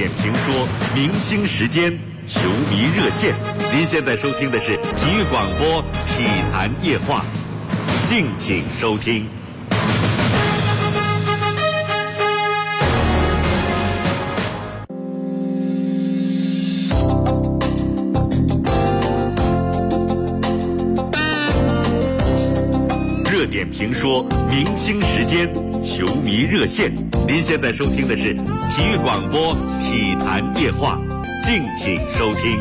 点评说明星时间球迷热线。您现在收听的是体育广播体坛夜话，敬请收听。热点评说明星时间球迷热线。您现在收听的是体育广播体坛夜话，敬请收听。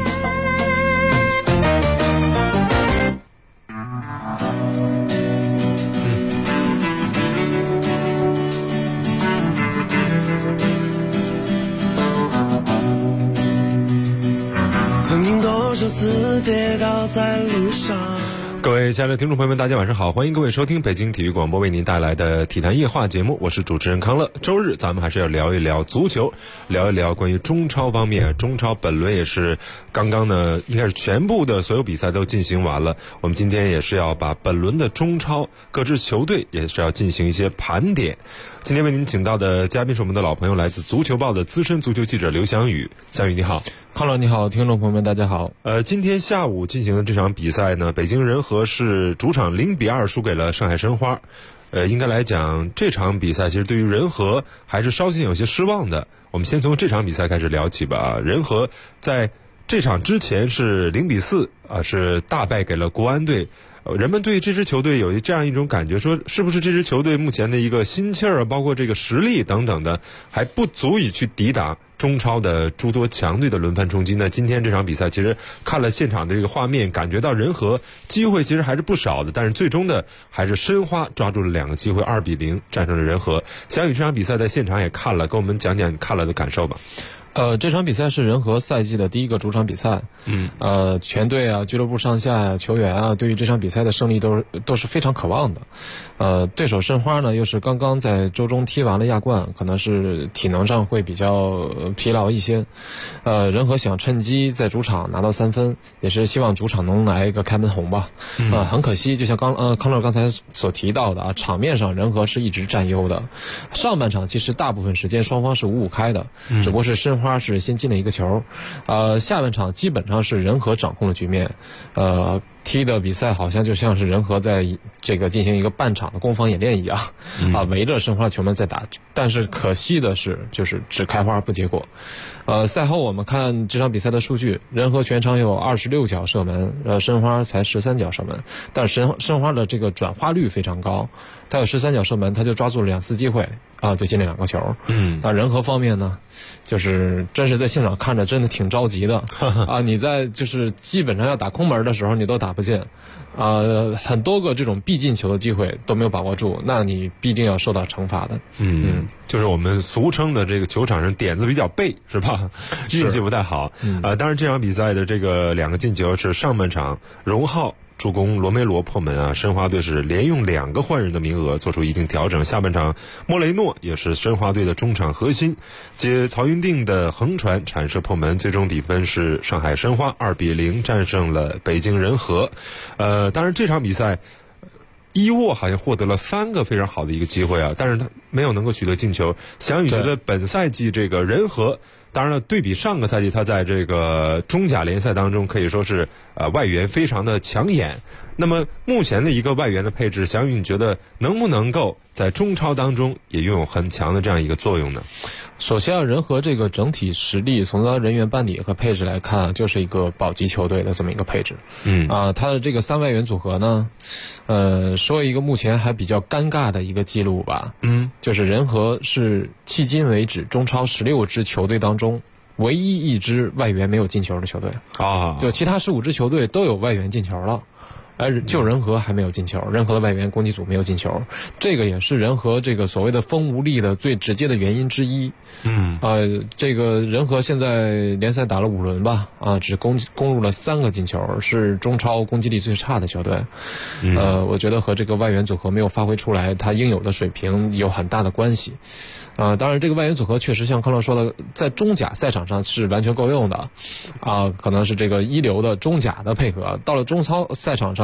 曾经多少次跌倒在路上。 各位亲爱的听众朋友们，大家晚上好，欢迎各位收听北京体育广播为您带来的体坛夜话节目，我是主持人康乐。周日咱们还是要聊一聊足球，聊一聊关于中超方面。中超本轮也是刚刚呢，应该是全部的所有比赛都进行完了。我们今天也是要把本轮的中超各支球队也是要进行一些盘点。今天为您请到的嘉宾是我们的老朋友，来自足球报的资深足球记者刘翔宇。翔宇你好。 康乐你好，听众朋友们大家好。 今天下午进行的这场比赛呢，北京人和是主场0-2输给了上海申花。应该来讲这场比赛其实对于人和还是稍显有些失望的。我们先从这场比赛开始聊起吧。人和在这场之前是0-4是大败给了国安队。人们对这支球队有这样一种感觉，说是不是这支球队目前的一个心气儿，包括这个实力等等的，还不足以去抵挡中超的诸多强队的轮番冲击呢？今天这场比赛其实看了现场的这个画面，感觉到人和机会其实还是不少的，但是最终的还是申花抓住了2个机会，2-0战胜了人和。翔宇这场比赛在现场也看了，跟我们讲讲看了的感受吧。 这场比赛是人和赛季的第一个主场比赛。全队啊、俱乐部上下、球员啊，对于这场比赛的胜利都是非常渴望的。对手申花呢，又是刚刚在周中踢完了亚冠，可能是体能上会比较疲劳一些。人和想趁机在主场拿到3分，也是希望主场能来一个开门红吧。很可惜，就像康乐刚才所提到的啊，场面上人和是一直占优的。上半场其实大部分时间双方是5-5开的，只不过是申花是先进了1个球。下半场基本上是人和掌控了局面。踢的比赛好像就像是人和在这个进行一个半场的攻防演练一样，围着申花球门在打。但是可惜的是，就是只开花不结果。赛后我们看这场比赛的数据，人和全场有26脚射门，申花才13脚射门，但是申花的这个转化率非常高，他有13脚射门，他就抓住了2次机会就进了2个球。那人和方面呢，就是真是在现场看着真的挺着急的你在就是基本上要打空门的时候你都打不进，很多个这种必进球的机会都没有把握住，那你必定要受到惩罚的。 就是我们俗称的这个球场上点子比较背，是吧？运气不太好。当然这场比赛的这个2个进球是上半场荣浩助攻罗梅罗破门啊，申花队是连用2个换人的名额做出一定调整。下半场莫雷诺也是申花队的中场核心，接曹云定的横传铲射破门，最终比分是上海申花2-0战胜了北京人和。当然这场比赛伊沃好像获得了3个非常好的一个机会啊，但是他没有能够取得进球。翔宇觉得本赛季这个人和，当然了，对比上个赛季，他在这个中甲联赛当中可以说是外援非常的抢眼。那么目前的一个外援的配置，翔宇你觉得能不能够在中超当中也拥有很强的这样一个作用呢？ 首先人和这个整体实力，从他人员班底和配置来看，就是一个保级球队的这么一个配置。他的这个3外援组合呢，说一个目前还比较尴尬的一个记录吧。就是人和是迄今为止中超16支球队当中唯一1支外援没有进球的球队就其他15支球队都有外援进球了，而就人和还没有进球，人和的外援攻击组没有进球，这个也是人和这个所谓的风无力的最直接的原因之一。这个人和现在联赛打了5轮吧，只攻入了3个进球，是中超攻击力最差的球队。我觉得和这个外援组合没有发挥出来他应有的水平有很大的关系。当然这个外援组合确实像康乐说的，在中甲赛场上是完全够用的可能是这个一流的中甲的配合，到了中超赛场上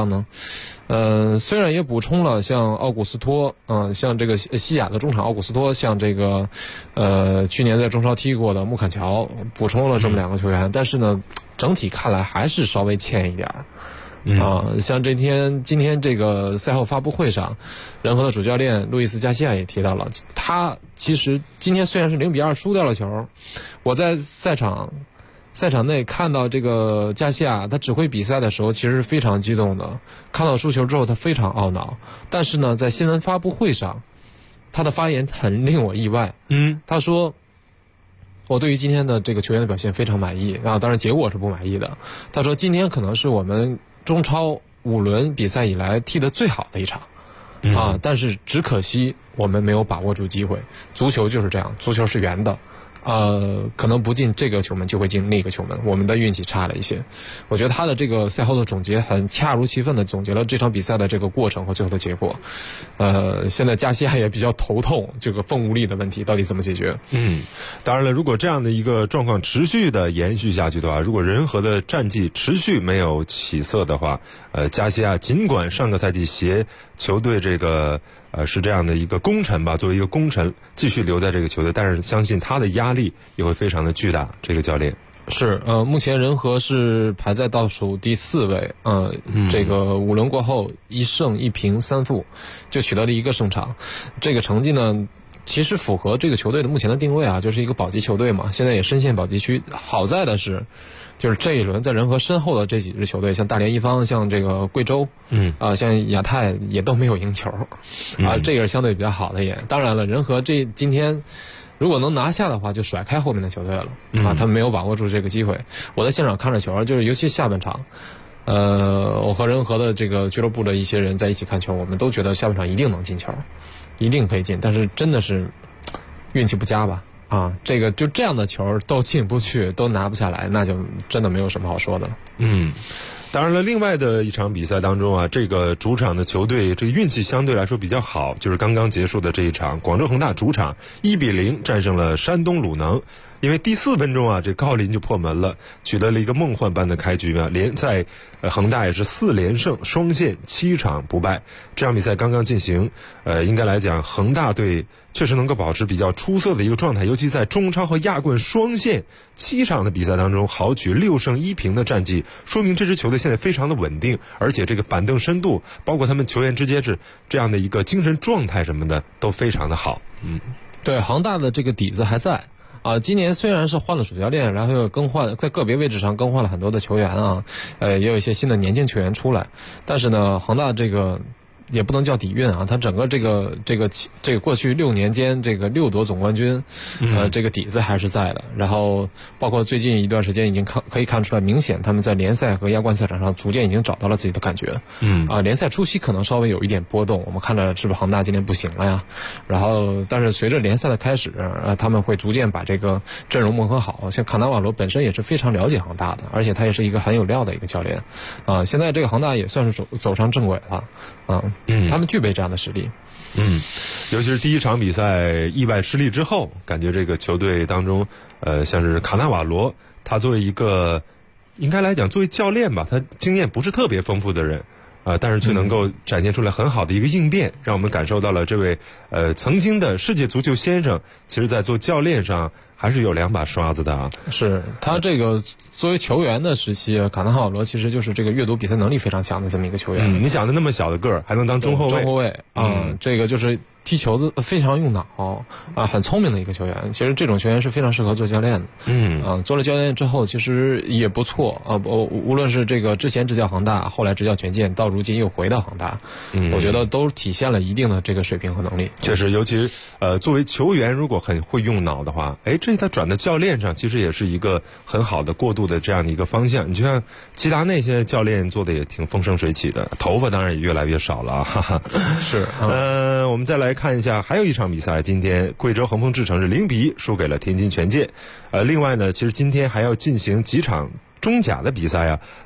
样呢？虽然也补充了像奥古斯托，像这个西甲的中场奥古斯托，像这个去年在中超踢过的穆坎乔，补充了这么2个球员，但是呢，整体看来还是稍微欠一点儿。像今天这个赛后发布会上，人和的主教练路易斯加西亚也提到了，他其实今天虽然是0-2输掉了球，我在赛场内看到这个加西亚他指挥比赛的时候其实是非常激动的，看到输球之后他非常懊恼，但是呢在新闻发布会上他的发言很令我意外。他说我对于今天的这个球员的表现非常满意，当然结果是不满意的。他说今天可能是我们中超5轮比赛以来踢得最好的一场但是只可惜我们没有把握住机会，足球就是这样，足球是圆的，可能不进这个球门就会进那个球门，我们的运气差了一些。我觉得他的这个赛后的总结很恰如其分的总结了这场比赛的这个过程和最后的结果。现在加西亚也比较头痛这个锋无力的问题到底怎么解决。 当然了，如果这样的一个状况持续的延续下去的话，如果人和的战绩持续没有起色的话，加西亚尽管上个赛季携球队这个是这样的一个功臣吧，作为一个功臣继续留在这个球队，但是相信他的压力也会非常的巨大。这个教练是目前人和是排在倒数第4位，这个5轮过后1胜1平3负就取得了1个胜场，这个成绩呢其实符合这个球队的目前的定位就是一个保级球队嘛，现在也深陷保级区。好在的是就是这一轮在人和身后的这几支球队，像大连一方，像这个贵州，像亚泰也都没有赢球，这个是相对比较好的也。当然了，人和今天如果能拿下的话，就甩开后面的球队了他们没有把握住这个机会。我在现场看着球，就是尤其下半场，我和人和的这个俱乐部的一些人在一起看球，我们都觉得下半场一定能进球，一定可以进，但是真的是运气不佳吧。这个就这样的球都进不去，都拿不下来，那就真的没有什么好说的了。 当然了，另外的一场比赛当中这个主场的球队这个运气相对来说比较好，就是刚刚结束的这一场，广州恒大主场1-0战胜了山东鲁能。因为第4分钟这郜林就破门了，取得了一个梦幻般的开局联赛恒大也是4连胜，双线7场不败。这场比赛刚刚进行，应该来讲恒大队确实能够保持比较出色的一个状态，尤其在中超和亚冠双线7场的比赛当中豪取6胜1平的战绩，说明这支球队现在非常的稳定，而且这个板凳深度，包括他们球员之间是这样的一个精神状态什么的都非常的好。 对，恒大的这个底子还在。今年虽然是换了主教练，然后又更换，在个别位置上更换了很多的球员也有一些新的年轻球员出来，但是呢，恒大这个也不能叫底蕴它整个这个过去6年间这个6夺总冠军，这个底子还是在的。然后包括最近一段时间已经可以看出来，明显他们在联赛和亚冠赛场上逐渐已经找到了自己的感觉。联赛初期可能稍微有一点波动，我们看着是不是恒大今年不行了呀？然后但是随着联赛的开始，他们会逐渐把这个阵容磨合好。像卡纳瓦罗本身也是非常了解恒大的，而且他也是一个很有料的一个教练。现在这个恒大也算是走上正轨了。他们具备这样的实力。 尤其是第一场比赛意外失利之后，感觉这个球队当中，像是卡纳瓦罗，他作为一个应该来讲作为教练吧，他经验不是特别丰富的人，但是却能够展现出来很好的一个应变，让我们感受到了这位曾经的世界足球先生，其实在做教练上还是有2把刷子的是他这个作为球员的时期，卡纳瓦罗其实就是这个阅读比赛能力非常强的这么一个球员。 你想的那么小的个儿还能当中后卫， 这个就是踢球子非常用脑很聪明的一个球员。其实这种球员是非常适合做教练的。做了教练之后其实也不错无论是这个之前执教恒大，后来执教权健，到如今又回到恒大，我觉得都体现了一定的这个水平和能力。 确实，尤其作为球员如果很会用脑的话，这他转到教练上其实也是一个很好的过渡的这样的一个方向。你就像齐达内现在教练做的也挺风生水起的，头发当然也越来越少了是我们再来看一下还有一场比赛，今天贵州恒丰智诚是0-1输给了天津权健。另外呢，其实今天还要进行几场中甲的比赛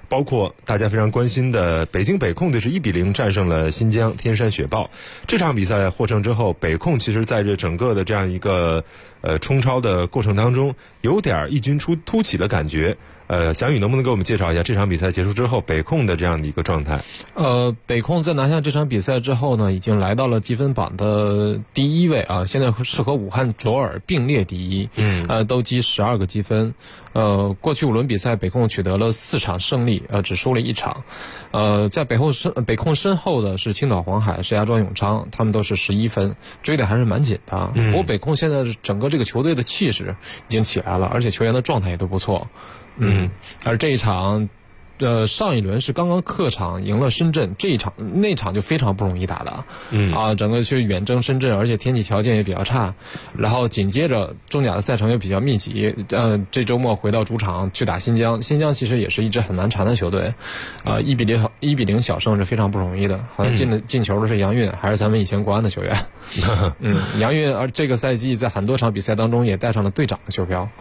包括大家非常关心的北京北控队是1-0战胜了新疆天山雪豹。这场比赛获胜之后，北控其实在这整个的这样一个冲超的过程当中，有点异军突起的感觉。翔宇能不能给我们介绍一下这场比赛结束之后北控的这样的一个状态？ 北控在拿下这场比赛之后呢，已经来到了积分榜的第1位啊，现在是和武汉卓尔并列第1，都积12个积分。过去5轮比赛，北控取得了4场胜利，只输了1场。在北控身后的是青岛黄海、石家庄永昌，他们都是11分，追的还是蛮紧的。不过北控现在整个这个球队的气势已经起来了，而且球员的状态也都不错。而这一场，上一轮是刚刚客场赢了深圳，那场就非常不容易打的。整个去远征深圳，而且天气条件也比较差，然后紧接着中甲的赛程又比较密集，这周末回到主场去打新疆，新疆其实也是一支很难缠的球队，1-0小胜是非常不容易的。好像进球的是杨运，还是咱们以前国安的球员。杨运而这个赛季在很多场比赛当中也带上了队长的袖标。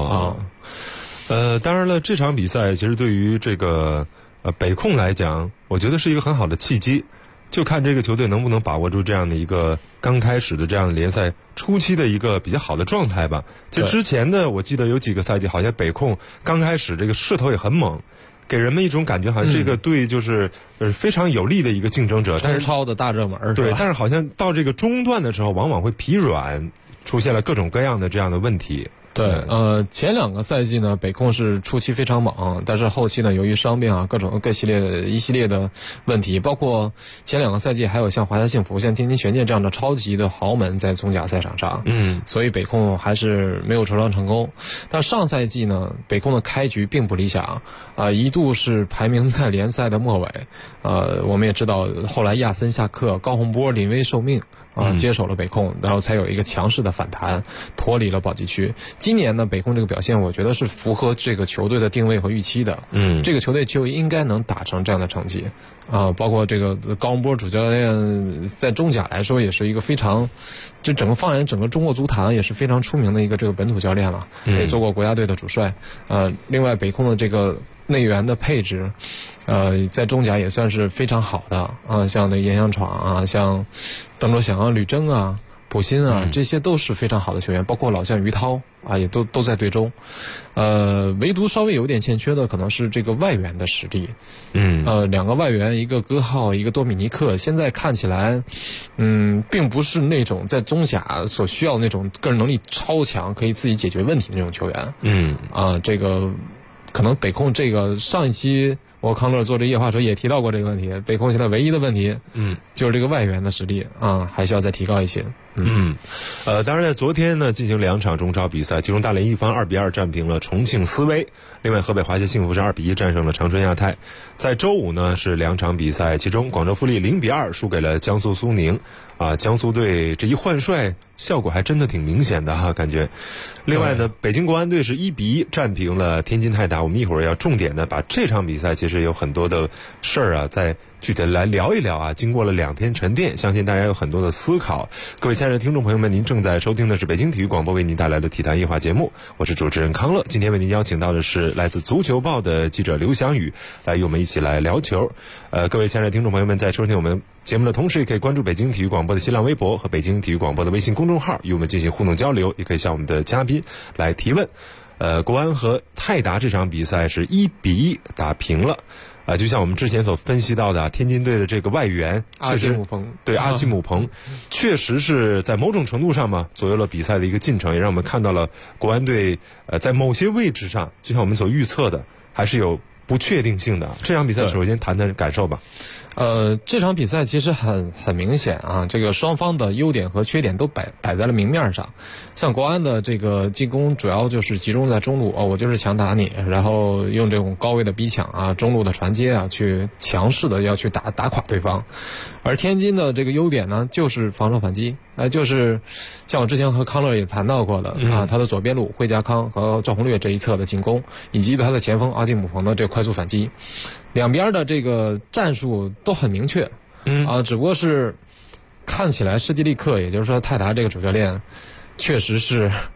当然了，这场比赛其实对于这个北控来讲，我觉得是一个很好的契机，就看这个球队能不能把握住这样的一个刚开始的这样的联赛初期的一个比较好的状态吧。就之前的我记得有几个赛季，好像北控刚开始这个势头也很猛，给人们一种感觉好像这个队就是非常有力的一个竞争者，但是超的大热门。 对，但是好像到这个中段的时候，往往会疲软，出现了各种各样的这样的问题。 对，前2个赛季呢，北控是初期非常猛，但是后期呢，由于伤病啊，一系列的问题，包括前2个赛季还有像华夏幸福、像天津权健这样的超级的豪门在中甲赛场上，所以北控还是没有筹成功。但上赛季呢，北控的开局并不理想，一度是排名在联赛的末尾，我们也知道后来亚森下课，高洪波临危受命。接手了北控，然后才有一个强势的反弹，脱离了保级区。今年呢，北控这个表现，我觉得是符合这个球队的定位和预期的。这个球队就应该能打成这样的成绩。包括这个高洪波主教练在中甲来说也是一个非常，这整个放眼整个中国足坛也是非常出名的一个这个本土教练了，也做过国家队的主帅。另外北控的这个内援的配置，在中甲也算是非常好的像那严阳闯啊，像邓卓翔啊、吕征啊、普新啊，这些都是非常好的球员，包括老将于涛啊，也都在队中。唯独稍微有点欠缺的可能是这个外援的实力。2个外援，一个戈浩，一个多米尼克，现在看起来，并不是那种在中甲所需要那种个人能力超强，可以自己解决问题的那种球员。这个。可能北控这个上一期我康乐做这夜话时候也提到过这个问题，北控现在唯一的问题，就是这个外援的实力还需要再提高一些。 当然在昨天呢进行2场中超比赛，其中大连一方2-2战平了重庆斯威，另外河北华夏幸福是2-1战胜了长春亚泰。在周五呢是2场比赛，其中广州富力0-2输给了江苏苏宁。江苏队这一换帅效果还真的挺明显的感觉。另外呢，北京国安队是1-1战平了天津泰达。我们一会儿要重点的把这场比赛其实有很多的事儿在具体来聊一聊经过了2天沉淀，相信大家有很多的思考。各位亲爱的听众朋友们，您正在收听的是北京体育广播为您带来的体坛夜话节目，我是主持人康乐。今天为您邀请到的是来自足球报的记者刘翔宇，来与我们一起来聊球。各位亲爱的听众朋友们，在收听我们节目的同时，也可以关注北京体育广播的新浪微博和北京体育广播的微信公众号，与我们进行互动交流，也可以向我们的嘉宾来提问。国安和泰达这场比赛是1-1打平了。就像我们之前所分析到的，天津队的这个外援阿基姆彭， 对阿基姆彭，确实是在某种程度上嘛左右了比赛的一个进程，也让我们看到了国安队在某些位置上，就像我们所预测的，还是有不确定性的。这场比赛首先谈谈感受吧。 这场比赛其实很明显这个双方的优点和缺点都摆在了明面上。像国安的这个进攻主要就是集中在中路，我就是强打你，然后用这种高位的逼抢中路的传接去强势的要去打垮对方。而天津的这个优点呢，就是防守反击，就是像我之前和康乐也谈到过的他的左边路惠家康和赵宏略这一侧的进攻，以及他的前锋阿基姆彭的这个快速反击。两边的这个战术都很明确，只不过是看起来施蒂利克，也就是说泰达这个主教练，确实是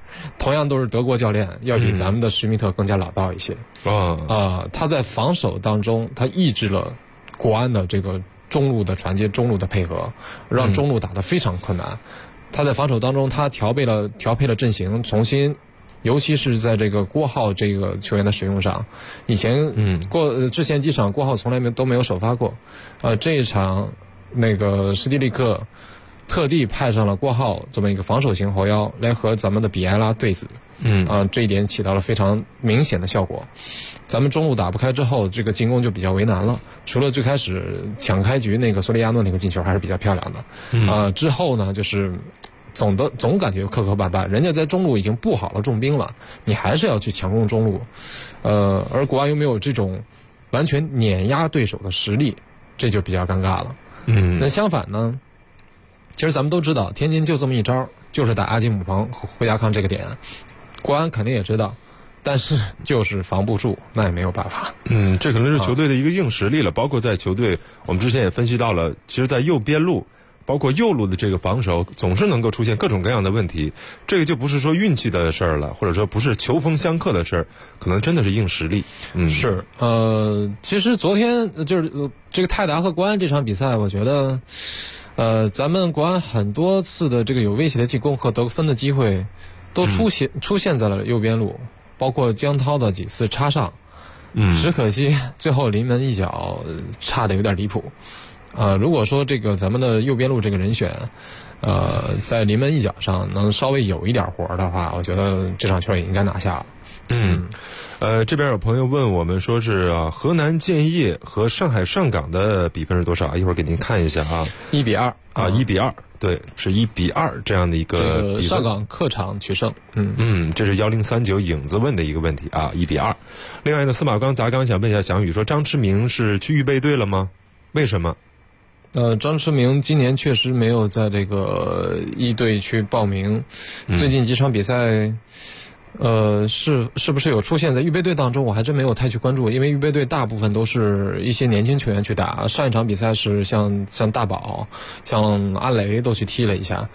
同样都是德国教练，要比咱们的施密特更加老道一些。他在防守当中，他抑制了国安的这个中路的传接、中路的配合，让中路打得非常困难。他在防守当中，他调配了阵型，重新。尤其是在这个郭浩这个球员的使用上，以前之前几场郭浩从来都没有首发过，这一场那个施蒂利克特地派上了郭浩这么一个防守型后腰来和咱们的比埃拉对子，这一点起到了非常明显的效果。咱们中路打不开之后，这个进攻就比较为难了。除了最开始抢开局那个索利亚诺那个进球还是比较漂亮的，之后呢就是总感觉磕磕绊绊，人家在中路已经布好了重兵了，你还是要去强攻中路，而国安又没有这种完全碾压对手的实力，这就比较尴尬了。那相反呢，其实咱们都知道，天津就这么一招，就是打阿基姆彭和胡家康这个点，国安肯定也知道，但是就是防不住，那也没有办法。 这可能是球队的一个硬实力了，包括在球队，我们之前也分析到了，其实在右边路。包括右路的这个防守总是能够出现各种各样的问题，这个就不是说运气的事儿了，或者说不是球风相克的事儿，可能真的是硬实力。 是其实昨天就是这个泰达和国安这场比赛，我觉得咱们国安很多次的这个有威胁的进攻和得分的机会都出现在了右边路，包括江涛的几次插上，只可惜最后临门一脚差的有点离谱。如果说这个咱们的右边路这个人选，在临门一脚上能稍微有一点活的话，我觉得这场球也应该拿下了。 这边有朋友问我们说是河南建业和上海上港的比分是多少？一会儿给您看一下 1-2 1-2，对，是1-2这样的一个比分。 这个上港客场取胜。 这是1039影子问的一个问题1-2。另外呢，司马刚砸缸想问一下翔宇说，张之明是去预备队了吗？为什么？ 张之明今年确实没有在这个一队去报名，最近几场比赛，是不是有出现在预备队当中？我还真没有太去关注，因为预备队大部分都是一些年轻球员去打。上一场比赛是像大宝、像阿雷都去踢了一下。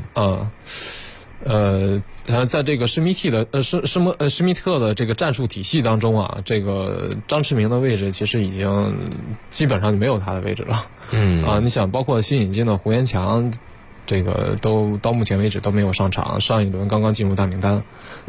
在这个施密特的这个战术体系当中这个张之明的位置其实已经基本上就没有他的位置了。你想，包括新引进的胡延强，这个都到目前为止都没有上场，上一轮刚刚进入大名单。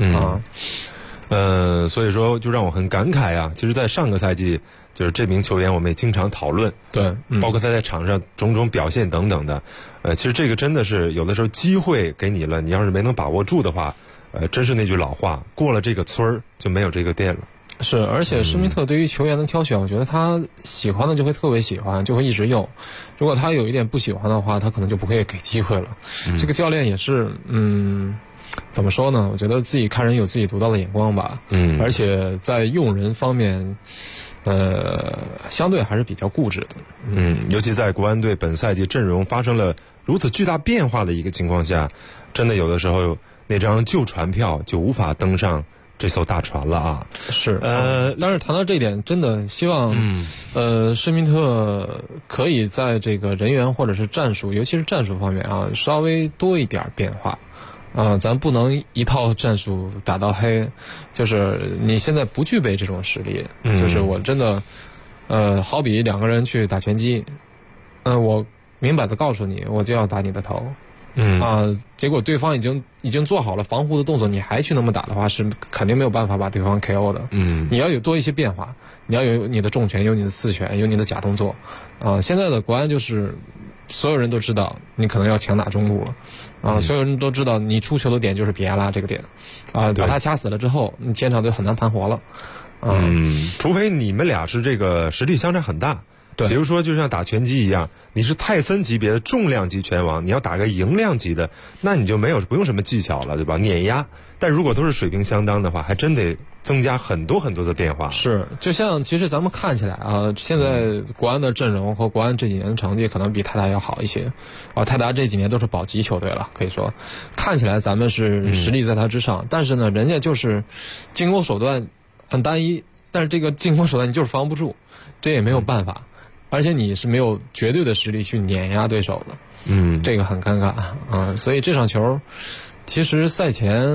所以说就让我很感慨其实在上个赛季，就是这名球员我们也经常讨论， 对， 包括他在场上种种表现等等的，其实这个真的是有的时候机会给你了，你要是没能把握住的话，真是那句老话，过了这个村儿就没有这个店了。 是，而且施密特对于球员的挑选，我觉得他喜欢的就会特别喜欢，就会一直用。如果他有一点不喜欢的话，他可能就不会给机会了。这个教练也是，怎么说呢？我觉得自己看人有自己独到的眼光吧。而且在用人方面，相对还是比较固执的。 尤其在国安队本赛季阵容发生了如此巨大变化的一个情况下，真的有的时候那张旧船票就无法登上这艘大船了是，但是谈到这一点，真的希望，施密特可以在这个人员或者是战术，尤其是战术方面稍微多一点变化。咱不能一套战术打到黑，就是你现在不具备这种实力，就是我真的，好比两个人去打拳击，我明摆的告诉你，我就要打你的头。结果对方已经做好了防护的动作，你还去那么打的话，是肯定没有办法把对方 KO 的。你要有多一些变化，你要有你的重拳，有你的刺拳，有你的假动作。现在的国安就是所有人都知道你可能要强打中路了，所有人都知道你出球的点就是比埃拉这个点，把他掐死了之后，你前场就很难盘活了。 除非你们俩是这个实力相差很大。 对， 比如说就像打拳击一样，你是泰森级别的重量级拳王，你要打个赢量级的，那你就不用什么技巧了，对吧？碾压。但如果都是水平相当的话，还真得增加很多很多的变化。 是，就像其实咱们看起来现在国安的阵容和国安这几年的成绩可能比泰达要好一些。泰达这几年都是保级球队了，可以说看起来咱们是实力在他之上，但是呢，人家就是进攻手段很单一，但是这个进攻手段你就是防不住，这也没有办法。而且你是没有绝对的实力去碾压对手的，这个很尴尬所以这场球，其实赛前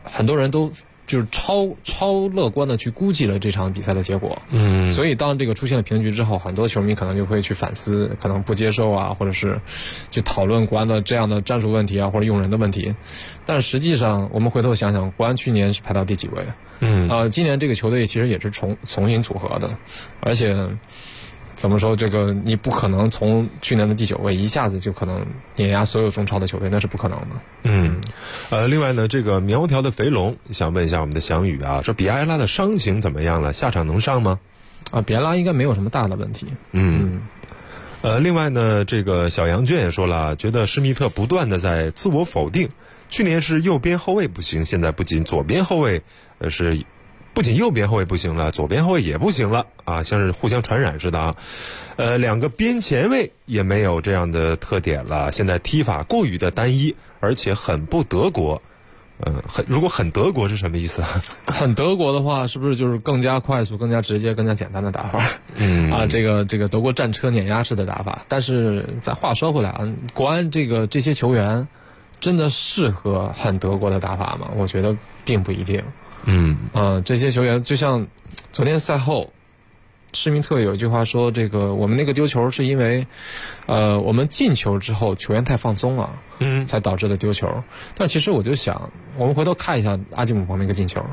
很多人都就是超乐观的去估计了这场比赛的结果。所以当这个出现了平局之后，很多球迷可能就会去反思，可能不接受啊，或者是去讨论国安的这样的战术问题啊，或者用人的问题。但是实际上我们回头想想，国安去年是排到第几位？今年这个球队其实也是重新组合的，而且怎么说，这个你不可能从去年的第9位一下子就可能碾压所有中超的球队，那是不可能的。 另外呢，这个苗条的肥龙想问一下我们的翔宇啊，说比埃拉的伤情怎么样了？下场能上吗？ 比埃拉应该没有什么大的问题。 另外呢，这个小杨娟也说了，觉得施密特不断的在自我否定。去年是右边后卫不行，现在不仅左边后卫不仅右边后卫不行了，左边后卫也不行了啊，像是互相传染似的啊。两个边前卫也没有这样的特点了，现在踢法过于的单一，而且很不德国。如果很德国是什么意思啊？ 很德国的话，是不是就是更加快速、更加直接、更加简单的打法？这个德国战车碾压式的打法。但是咱话说回来啊，国安这些球员真的适合很德国的打法吗？我觉得并不一定。这些球员就像昨天赛后，施密特有一句话说，这个我们那个丢球是因为，我们进球之后球员太放松了，才导致的丢球。但其实我就想，我们回头看一下阿基姆彭那个进球，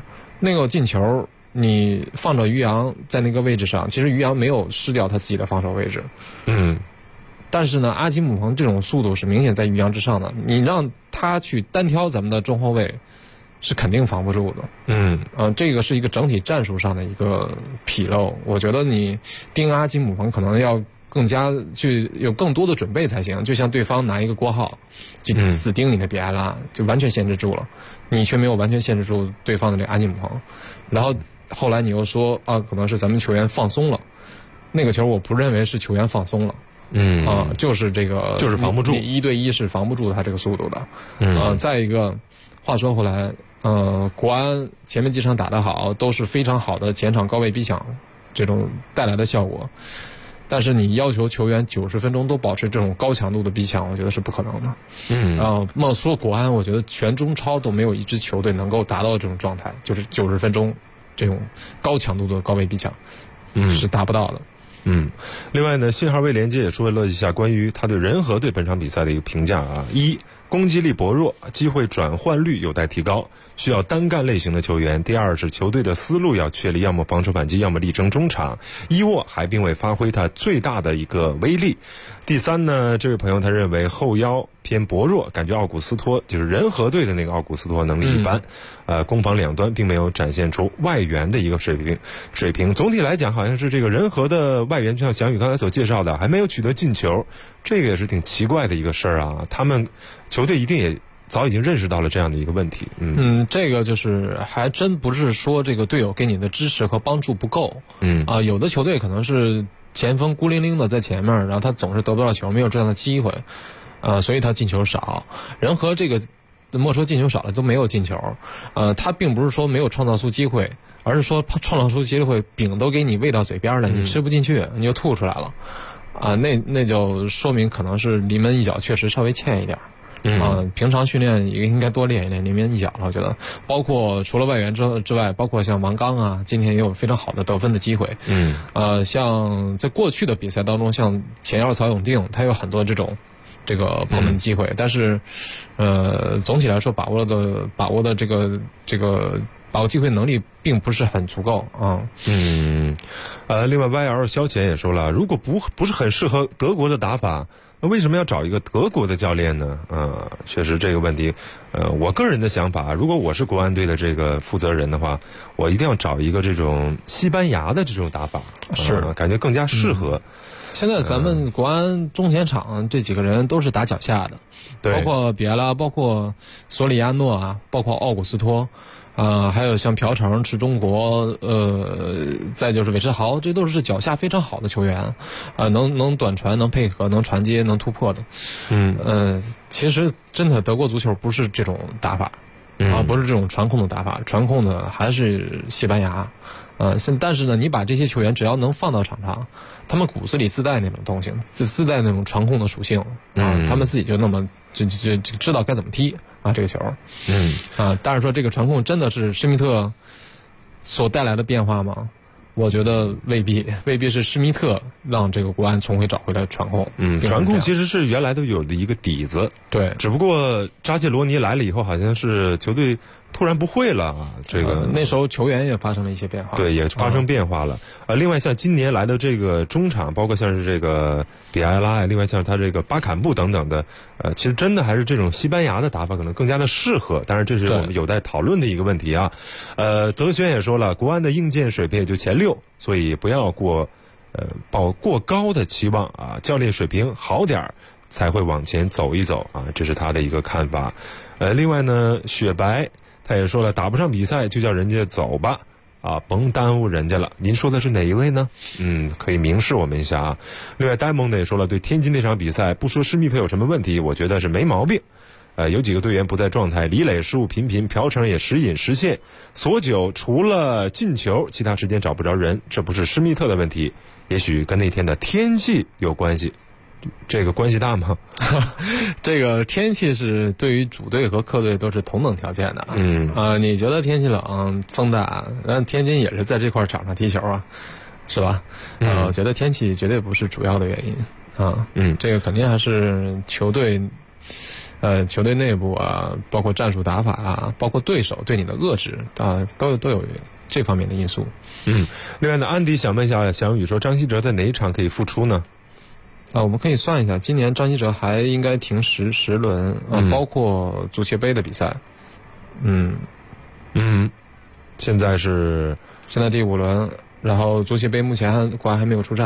你放着于洋在那个位置上，其实于洋没有失掉他自己的防守位置。但是呢，阿基姆彭这种速度是明显在于洋之上的，你让他去单挑咱们的中后卫，是肯定防不住的。这个是一个整体战术上的一个纰漏。我觉得你盯阿基姆彭可能要更加去有更多的准备才行。就像对方拿一个郭浩就死盯你的比埃拉，就完全限制住了，你却没有完全限制住对方的这个阿基姆彭。然后后来你又说可能是咱们球员放松了，那个球我不认为是球员放松了。就是防不住， 你1对1是防不住他这个速度的。再一个，话说回来，国安前面几场打得好，都是非常好的前场高位逼抢这种带来的效果。但是你要求球员90分钟都保持这种高强度的逼抢，我觉得是不可能的。莫说国安，我觉得全中超都没有一支球队能够达到这种状态，就是90分钟这种高强度的高位逼抢，是达不到的。 另外呢，信号位连接也说了一下关于他对人和对本场比赛的一个评价啊。一，攻击力薄弱，机会转换率有待提高，需要单干类型的球员。第二是球队的思路要确立，要么防守反击，要么力争中场。伊沃还并未发挥他最大的一个威力。第三呢，这位朋友他认为后腰偏薄弱，感觉奥古斯托就是人和队的那个奥古斯托能力一般，攻防两端并没有展现出外援的一个水平。总体来讲，好像是这个人和的外援，就像翔宇刚才所介绍的，还没有取得进球，这个也是挺奇怪的一个事儿啊。他们球队一定也早已经认识到了这样的一个问题。 这个就是还真不是说这个队友给你的支持和帮助不够。有的球队可能是前锋孤零零的在前面，然后他总是得不到球，没有这样的机会，所以他进球少。人和这个莫说进球少了，都没有进球。他并不是说没有创造出机会，而是说创造出机会，饼都给你喂到嘴边了，你吃不进去，你就吐出来了。那就说明可能是临门一脚确实稍微欠一点。平常训练也应该多练一练临门一脚了。我觉得，包括除了外援之外，包括像王刚啊，今天也有非常好的得分的机会。像在过去的比赛当中，像前腰曹永定，他有很多这个破门机会，但是，总体来说把握的这个把握机会能力并不是很足够啊。 另外 YL 消遣也说了，如果不是很适合德国的打法，那为什么要找一个德国的教练呢？确实这个问题，我个人的想法，如果我是国安队的这个负责人的话，我一定要找一个这种西班牙的这种打法，是感觉更加适合。 现在咱们国安中前场这几个人都是打脚下的，包括比埃拉，包括索里亚诺啊，包括奥古斯托。还有像朴成、池中国，再就是韦世豪，这都是脚下非常好的球员，能短传、能配合、能传接、能突破的。其实真的德国足球不是这种打法，不是这种传控的打法，传控的还是西班牙， 但是呢，你把这些球员只要能放到场上，他们骨子里自带那种动性，自带那种传控的属性他们自己就那么就知道该怎么踢这个球。但是说这个传控真的是施密特所带来的变化吗？我觉得未必是施密特让这个国安重回找回来传控。 传控其实是原来都有的一个底子， 对， 只不过扎切罗尼来了以后，好像是球队突然不会了这个那时候球员也发生了一些变化， 对，也发生变化了。另外像今年来的这个中场，包括像是这个比埃拉，另外像他这个巴坎布等等的，其实真的还是这种西班牙的打法可能更加的适合。当然这是我们有待讨论的一个问题啊。泽轩也说了，国安的硬件水平也就前6，所以不要抱过高的期望教练水平好点才会往前走一走这是他的一个看法。另外呢，雪白他也说了，打不上比赛就叫人家走吧甭耽误人家了。您说的是哪一位呢？可以明示我们一下另外呆萌的也说了，对天津那场比赛不说施密特有什么问题，我觉得是没毛病。有几个队员不在状态，李磊失误频频，朴成也时隐时现，索久除了进球其他时间找不着人，这不是施密特的问题，也许跟那天的天气有关系。这个关系大吗？ 这个天气是对于主队和客队都是同等条件的。你觉得天气冷风大，天津也是在这块场上踢球是吧？我觉得天气绝对不是主要的原因这个肯定还是球队内部包括战术打法包括对手对你的遏制都有这方面的因素。 另外呢，安迪想问一下翔宇说，张稀哲在哪一场可以复出呢？ 我们可以算一下，今年张稀哲还应该停10轮包括足协杯的比赛。 现在第5轮，然后足协杯目前国安还没有出战。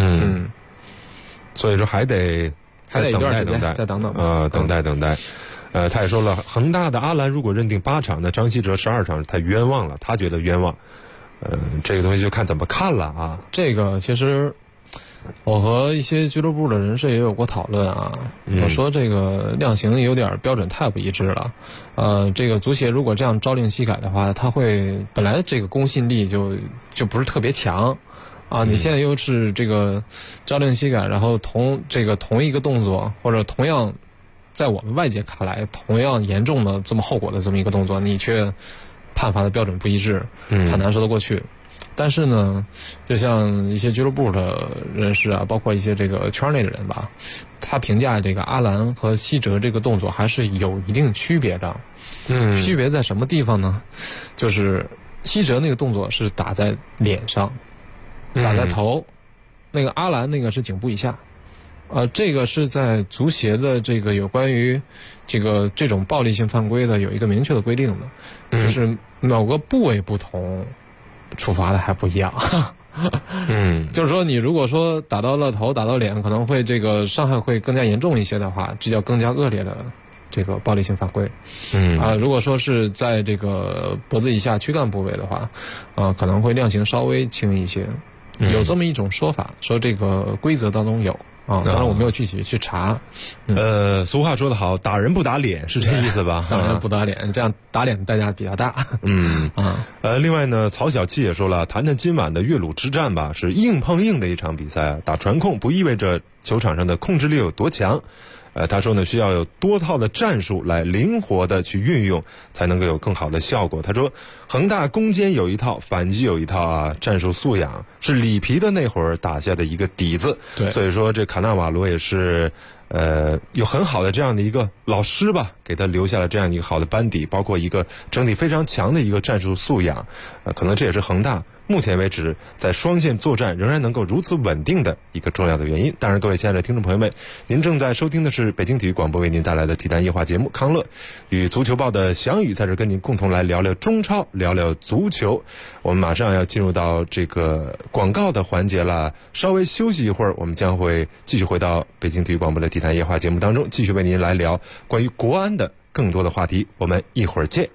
所以说还得再等待， 再等待。他也说了，恒大的阿兰如果认定8场，那张稀哲12场太冤枉了，他觉得冤枉。这个东西就看怎么看了这个其实我和一些俱乐部的人士也有过讨论我说这个量刑有点标准太不一致了。这个足协如果这样朝令夕改的话，他会本来这个公信力就不是特别强你现在又是这个朝令夕改，然后同一个动作，或者同样在我们外界看来同样严重的这么后果的这么一个动作，你却判罚的标准不一致，很难说得过去。但是呢，就像一些俱乐部的人士包括一些这个圈内的人吧，他评价这个阿兰和希哲这个动作还是有一定区别的。区别在什么地方呢？就是希哲那个动作是打在脸上，打在头，那个阿兰那个是颈部以下。这个是在足协的这个有关于这种暴力性犯规的有一个明确的规定的，就是某个部位不同，处罚的还不一样。就是说你如果说打到了头打到脸，可能会这个伤害会更加严重一些的话，这叫更加恶劣的这个暴力性犯规。如果说是在这个脖子以下躯干部位的话可能会量刑稍微轻一些。有这么一种说法，说这个规则当中有当然我没有具体去查。 俗话说得好，打人不打脸，是这意思吧？ 打人不打脸，这样打脸的代价比较大。 另外呢，曹小七也说了，谈谈今晚的岳鲁之战吧，是硬碰硬的一场比赛打传控不意味着球场上的控制力有多强。他说呢，需要有多套的战术来灵活的去运用，才能够有更好的效果。他说，恒大攻坚有一套，反击有一套战术素养是里皮的那会儿打下的一个底子。 对， 所以说这卡纳瓦罗也是有很好的这样的一个老师吧，给他留下了这样一个好的班底，包括一个整体非常强的一个战术素养。可能这也是恒大目前为止在双线作战仍然能够如此稳定的一个重要的原因。当然，各位亲爱的听众朋友们，您正在收听的是北京体育广播为您带来的体坛夜话节目《康乐与足球报》的翔宇在这跟您共同来聊聊中超，聊聊足球。我们马上要进入到这个广告的环节了，稍微休息一会儿，我们将会继续回到北京体育广播的体坛夜话节目当中，继续为您来聊关于国安的更多的话题。我们一会儿见。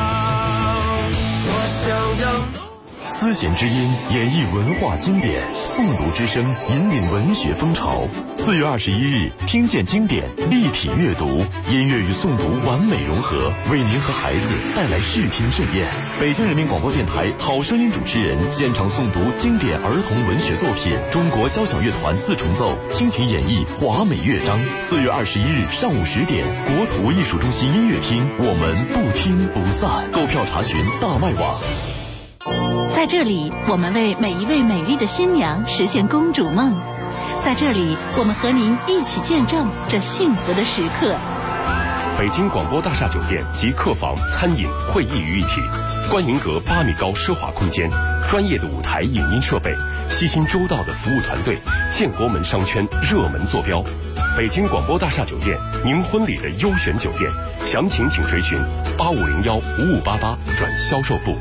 丝弦之音演绎文化经典， 诵读之声引领文学风潮。4月21日，听见经典，立体阅读，音乐与诵读完美融合，为您和孩子带来视听盛宴。北京人民广播电台好声音主持人现场诵读经典儿童文学作品，中国交响乐团4重奏倾情演绎华美乐章。4月21日上午10点，国土艺术中心音乐厅，我们不听不散。购票查询大麦网。 在这里，我们为每一位美丽的新娘实现公主梦。在这里，我们和您一起见证这幸福的时刻。 北京广播大厦酒店集客房、餐饮、会议于一体，观云阁8米高奢华空间，专业的舞台影音设备，悉心周到的服务团队，建国门商圈热门坐标。北京广播大厦酒店，您婚礼的优选酒店，详情请垂询8501-5588转销售部。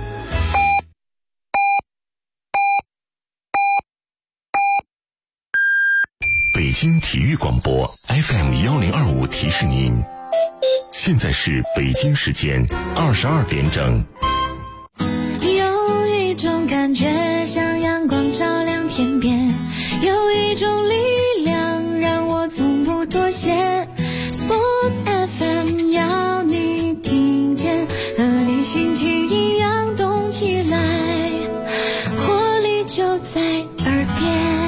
北京体育广播 FM1025提示您，现在是北京时间22点整。 有一种感觉像阳光照亮天边，有一种力量让我从不妥协。 Sports FM 要你听见，和你心情一样动起来，活力就在耳边。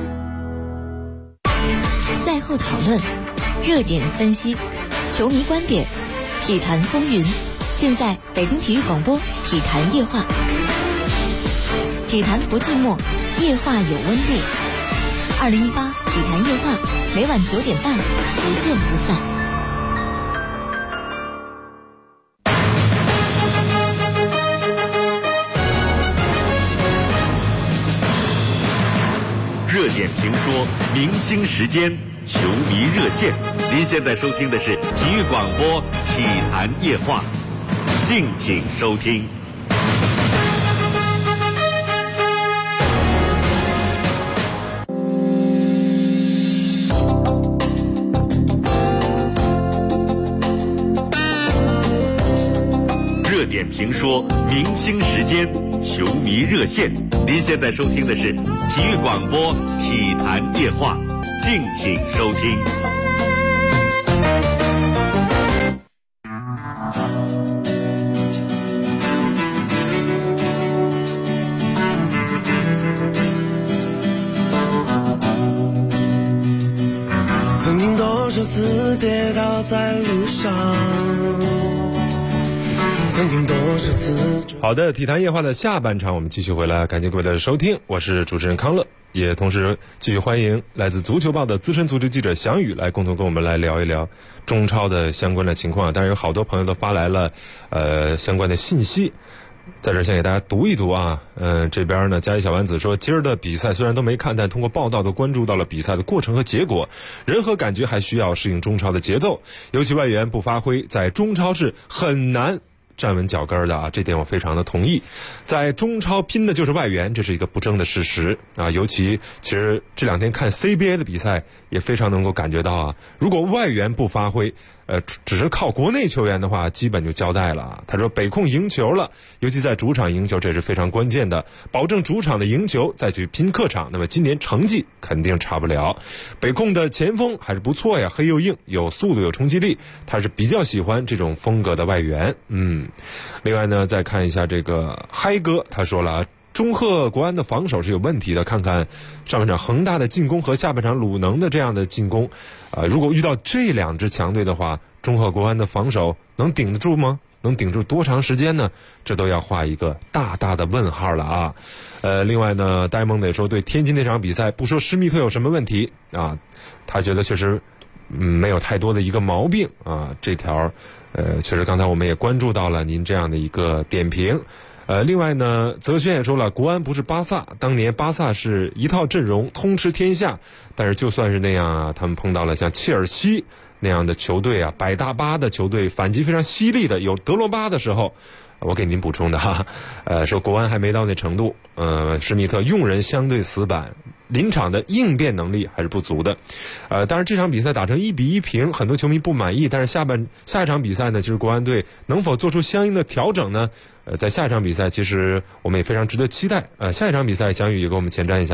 赛后讨论，热点分析，球迷观点，体坛风云，尽在北京体育广播体坛夜话。体坛不寂寞，夜话有温度。2018体坛夜话，每晚9点半，不见不散。 热点评说，明星时间，球迷热线。您现在收听的是体育广播体坛夜话，敬请收听。热点评说，明星时间，球迷热线。您现在收听的是体育广播体坛夜话，敬请收听。 曾经多少次跌倒在路上，曾经多少次。 好的，体坛夜话的下半场我们继续回来，感谢各位的收听，我是主持人康乐，也同时继续欢迎来自足球报的资深足球记者翔宇来共同跟我们来聊一聊中超的相关的情况。当然有好多朋友都发来了相关的信息，在这儿先给大家读一读啊。这边呢，嘉义小丸子说，今儿的比赛虽然都没看，但通过报道都关注到了比赛的过程和结果，人和感觉还需要适应中超的节奏，尤其外援不发挥，在中超是很难站稳脚跟的啊，这点我非常的同意。在中超拼的就是外援，这是一个不争的事实啊。尤其其实这两天看 CBA 的比赛，也非常能够感觉到啊，如果外援不发挥，只是靠国内球员的话，基本就交代了啊。他说北控赢球了，尤其在主场赢球，这是非常关键的，保证主场的赢球，再去拼客场，那么今年成绩肯定差不了。北控的前锋还是不错呀，黑又硬，有速度有冲击力，他是比较喜欢这种风格的外援。另外呢，再看一下这个嗨哥，他说了，中赫国安的防守是有问题的，看看上半场恒大的进攻和下半场鲁能的这样的进攻，如果遇到这两支强队的话，中赫国安的防守能顶得住吗？能顶住多长时间呢？这都要画一个大大的问号了啊。另外呢，呆萌也说，对天津那场比赛，不说施密特有什么问题啊，他觉得确实没有太多的一个毛病啊。这条确实刚才我们也关注到了您这样的一个点评。另外呢，泽轩也说了，国安不是巴萨，当年巴萨是一套阵容通吃天下，但是就算是那样啊，他们碰到了像切尔西那样的球队啊，百大巴的球队，反击非常犀利的，有德罗巴的时候，我给您补充的哈，说国安还没到那程度，施密特用人相对死板，临场的应变能力还是不足的。当然这场比赛打成1-1平，很多球迷不满意，但是下一场比赛呢，其实国安队能否做出相应的调整呢？在下一场比赛，其实我们也非常值得期待。下一场比赛，翔宇也给我们前瞻一下吧。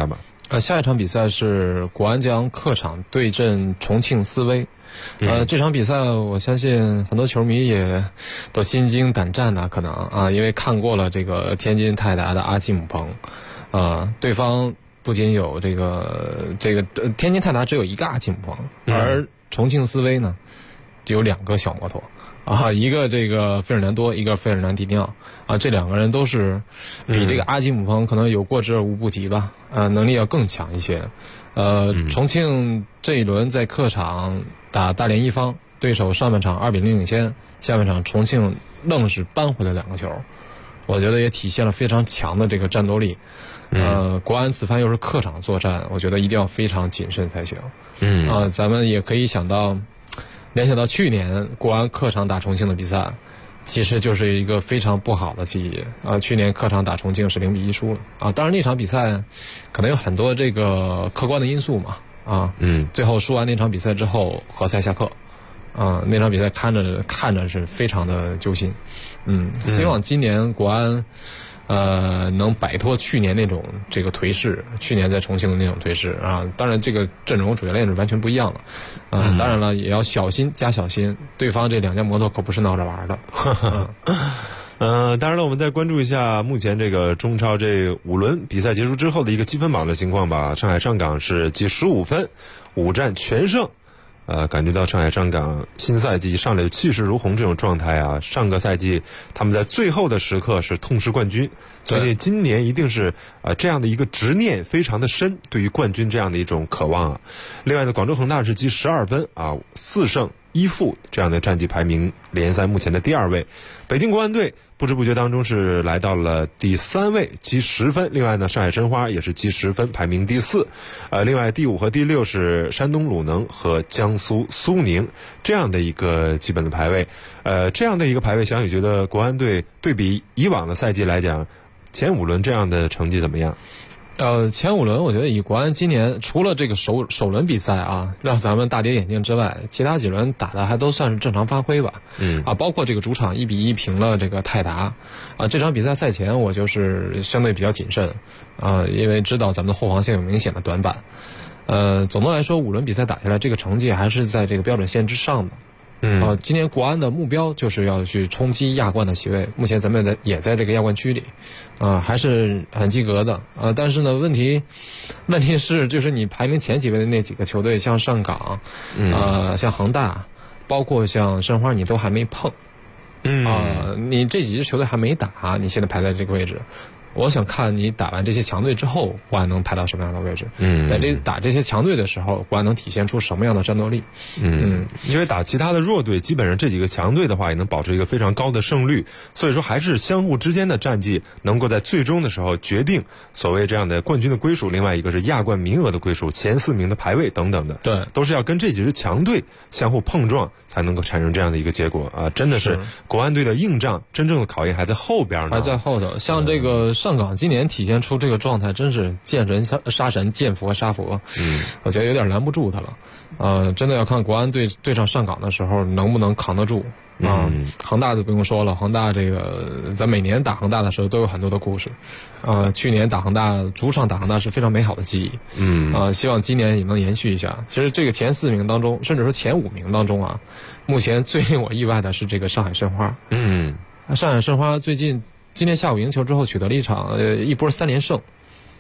下一场比赛是国安将客场对阵重庆斯威。这场比赛我相信很多球迷也都心惊胆战的，可能啊，因为看过了这个天津泰达的阿基姆彭，对方不仅有这个天津泰达只有一个阿基姆彭，而重庆斯威呢就有2个小摩托。一个这个费尔南多，一个费尔南迪尼奥这2个人都是比这个阿基姆彭可能有过之而无不及吧，能力要更强一些。重庆这一轮在客场打大连一方，对手上半场2-0领先，下半场重庆愣是扳回了2个球，我觉得也体现了非常强的这个战斗力。国安此番又是客场作战，我觉得一定要非常谨慎才行。咱们也可以联想到去年国安客场打重庆的比赛，其实就是一个非常不好的记忆。去年客场打重庆是0-1输了当然那场比赛可能有很多这个客观的因素嘛最后输完那场比赛之后何塞下课那场比赛看着是非常的揪心。希望今年国安能摆脱去年那种这个颓势，去年在重庆的那种颓势当然这个阵容主教练是完全不一样了当然了也要小心加小心，对方这2家摩托可不是闹着玩的当然了，我们再关注一下目前这个中超这5轮比赛结束之后的一个积分榜的情况吧。上海上港是积15分，5战全胜。感觉到上海上港新赛季上来气势如虹这种状态上个赛季他们在最后的时刻是痛失冠军，所以今年一定是这样的一个执念非常的深，对于冠军这样的一种渴望另外呢，广州恒大是积12分4胜1负这样的战绩排名联赛目前的第2位。北京国安队不知不觉当中是来到了第3位，积10分。另外呢，上海申花也是积10分，排名第4。另外第5和第6是山东鲁能和江苏苏宁这样的一个基本的排位。这样的一个排位，小雨觉得国安队对比以往的赛季来讲，前5轮这样的成绩怎么样？ 前5轮我觉得以国安今年除了这个首轮比赛让咱们大跌眼镜之外，其他几轮打的还都算是正常发挥吧。包括这个主场1-1平了这个泰达这场比赛赛前我就是相对比较谨慎因为知道咱们的后防线有明显的短板。总的来说5轮比赛打下来，这个成绩还是在这个标准线之上的。今年国安的目标就是要去冲击亚冠的席位，目前咱们也在这个亚冠区里还是很及格的但是呢问题是就是你排名前几位的那几个球队，像上港像恒大，包括像申花，你都还没碰你这几支球队还没打，你现在排在这个位置，我想看你打完这些强队之后，国安能排到什么样的位置？在打这些强队的时候，国安能体现出什么样的战斗力？ 因为打其他的弱队，基本上这几个强队的话，也能保持一个非常高的胜率，所以说还是相互之间的战绩能够在最终的时候决定所谓这样的冠军的归属。另外一个是亚冠名额的归属，前4名的排位等等的， 对， 都是要跟这几支强队相互碰撞，才能够产生这样的一个结果真的是国安队的硬仗，真正的考验还在后边呢， 还在后头。像这个上港今年体现出这个状态，真是见神杀神，见佛杀佛。我觉得有点拦不住他了。真的要看国安对上上港的时候能不能扛得住。恒大就不用说了，恒大这个咱每年打恒大的时候都有很多的故事。去年打恒大主场打恒大是非常美好的记忆。希望今年也能延续一下。其实这个前4名当中，甚至说前5名当中目前最令我意外的是这个上海申花。上海申花今天下午赢球之后取得了一波3连胜，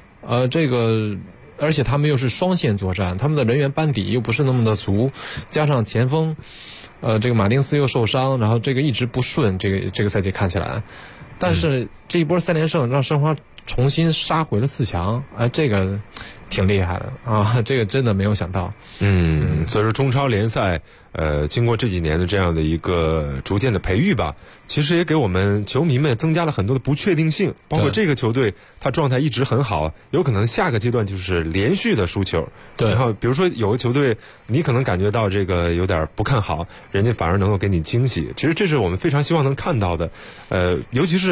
而且他们又是双线作战，他们的人员班底又不是那么的足，加上前锋，这个马丁斯又受伤，然后这个一直不顺，这个赛季看起来，但是这一波3连胜让申花重新杀回了4强，这个挺厉害的这个真的没有想到。 所以说中超联赛经过这几年的这样的一个逐渐的培育吧，其实也给我们球迷们增加了很多的不确定性，包括这个球队他状态一直很好，有可能下个阶段就是连续的输球。 对， 然后比如说有个球队你可能感觉到这个有点不看好，人家反而能够给你惊喜，其实这是我们非常希望能看到的。尤其是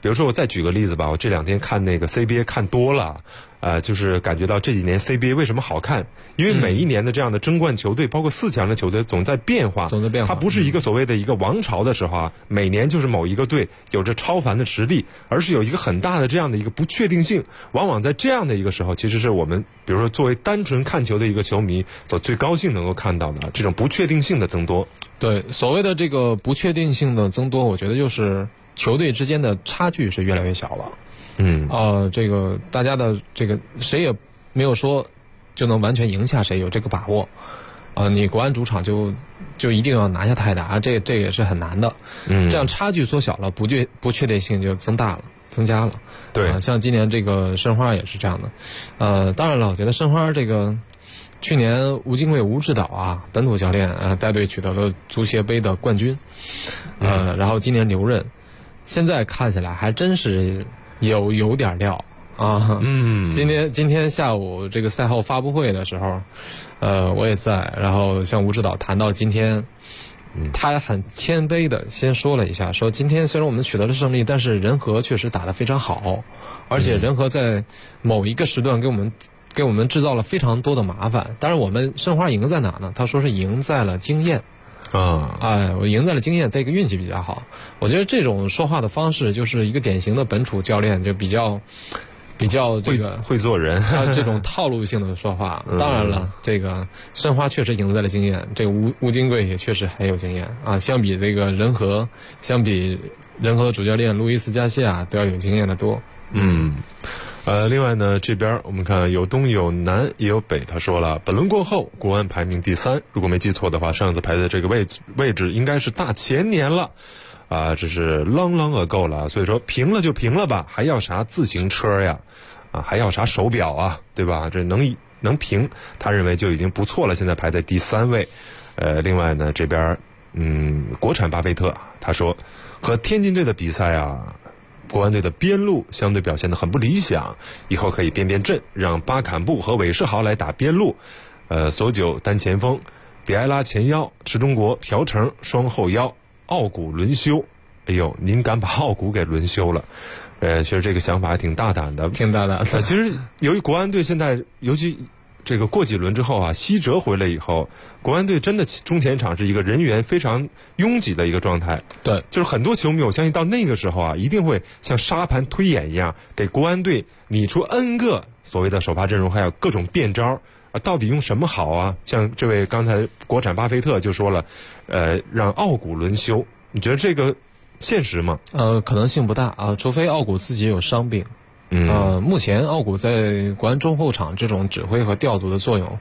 比如说我再举个例子吧，我这2天看那个 CBA 看多了。就是感觉到这几年 CBA 为什么好看？因为每一年的这样的争冠球队，包括4强的球队，总在变化。它不是一个所谓的一个王朝的时候啊，每年就是某一个队有着超凡的实力，而是有一个很大的这样的一个不确定性。往往在这样的一个时候，其实是我们比如说作为单纯看球的一个球迷所最高兴能够看到的这种不确定性的增多。 对，所谓的这个不确定性的增多，我觉得就是球队之间的差距是越来越小了。这个大家的这个谁也没有说就能完全赢下谁，有这个把握。你国安主场就一定要拿下泰达，这也是很难的。这样差距缩小了，不确定性就增加了。 对， 像今年这个申花也是这样的。当然了，我觉得申花这个去年吴金贵吴指导啊，本土教练带队取得了足协杯的冠军。然后今年留任，现在看起来还真是有点料啊。今天下午这个赛后发布会的时候，我也在，然后向吴指导谈到今天，他很谦卑的先说了一下，说今天虽然我们取得了胜利，但是人和确实打得非常好，而且人和在某一个时段给我们制造了非常多的麻烦。当然我们申花赢在哪呢？他说是赢在了经验。我赢在了经验，再一个运气比较好。我觉得这种说话的方式就是一个典型的本土教练，就比较这个会做人， 这种套路性的说话。当然了，这个申花确实赢在了经验，这个吴金贵也确实很有经验啊。相比这个人和的主教练路易斯加西亚都要有经验的多。 另外呢，这边我们看有东有南也有北。他说了，本轮过后，国安排名第3，如果没记错的话，上次排的这个位置应该是大前年了，这是 long ago 了。所以说平了就平了吧，还要啥自行车呀？还要啥手表啊？对吧？这能平，他认为就已经不错了。现在排在第3位。另外呢，这边国产巴菲特他说，和天津队的比赛啊。国安队的边路相对表现得很不理想，以后可以变阵，让巴坎布和韦世豪来打边路，索九单前锋，比埃拉前腰，池中国、朴成双后腰，奥古轮休。哎呦，您敢把奥古给轮休了？其实这个想法还挺大胆的， 挺大胆的。 其实由于国安队现在尤其这个过几轮之后啊，西哲回来以后，国安队真的中前场是一个人员非常拥挤的一个状态。 对， 就是很多球迷，我相信到那个时候啊，一定会像沙盘推演一样，给国安队拟出 N 个所谓的首发阵容，还有各种变招啊，到底用什么好啊？像这位刚才国产巴菲特就说了，让奥古轮休，你觉得这个现实吗？ 可能性不大啊，除非奥古自己有伤病。目前奥古在国安中后场这种指挥和调度的作用，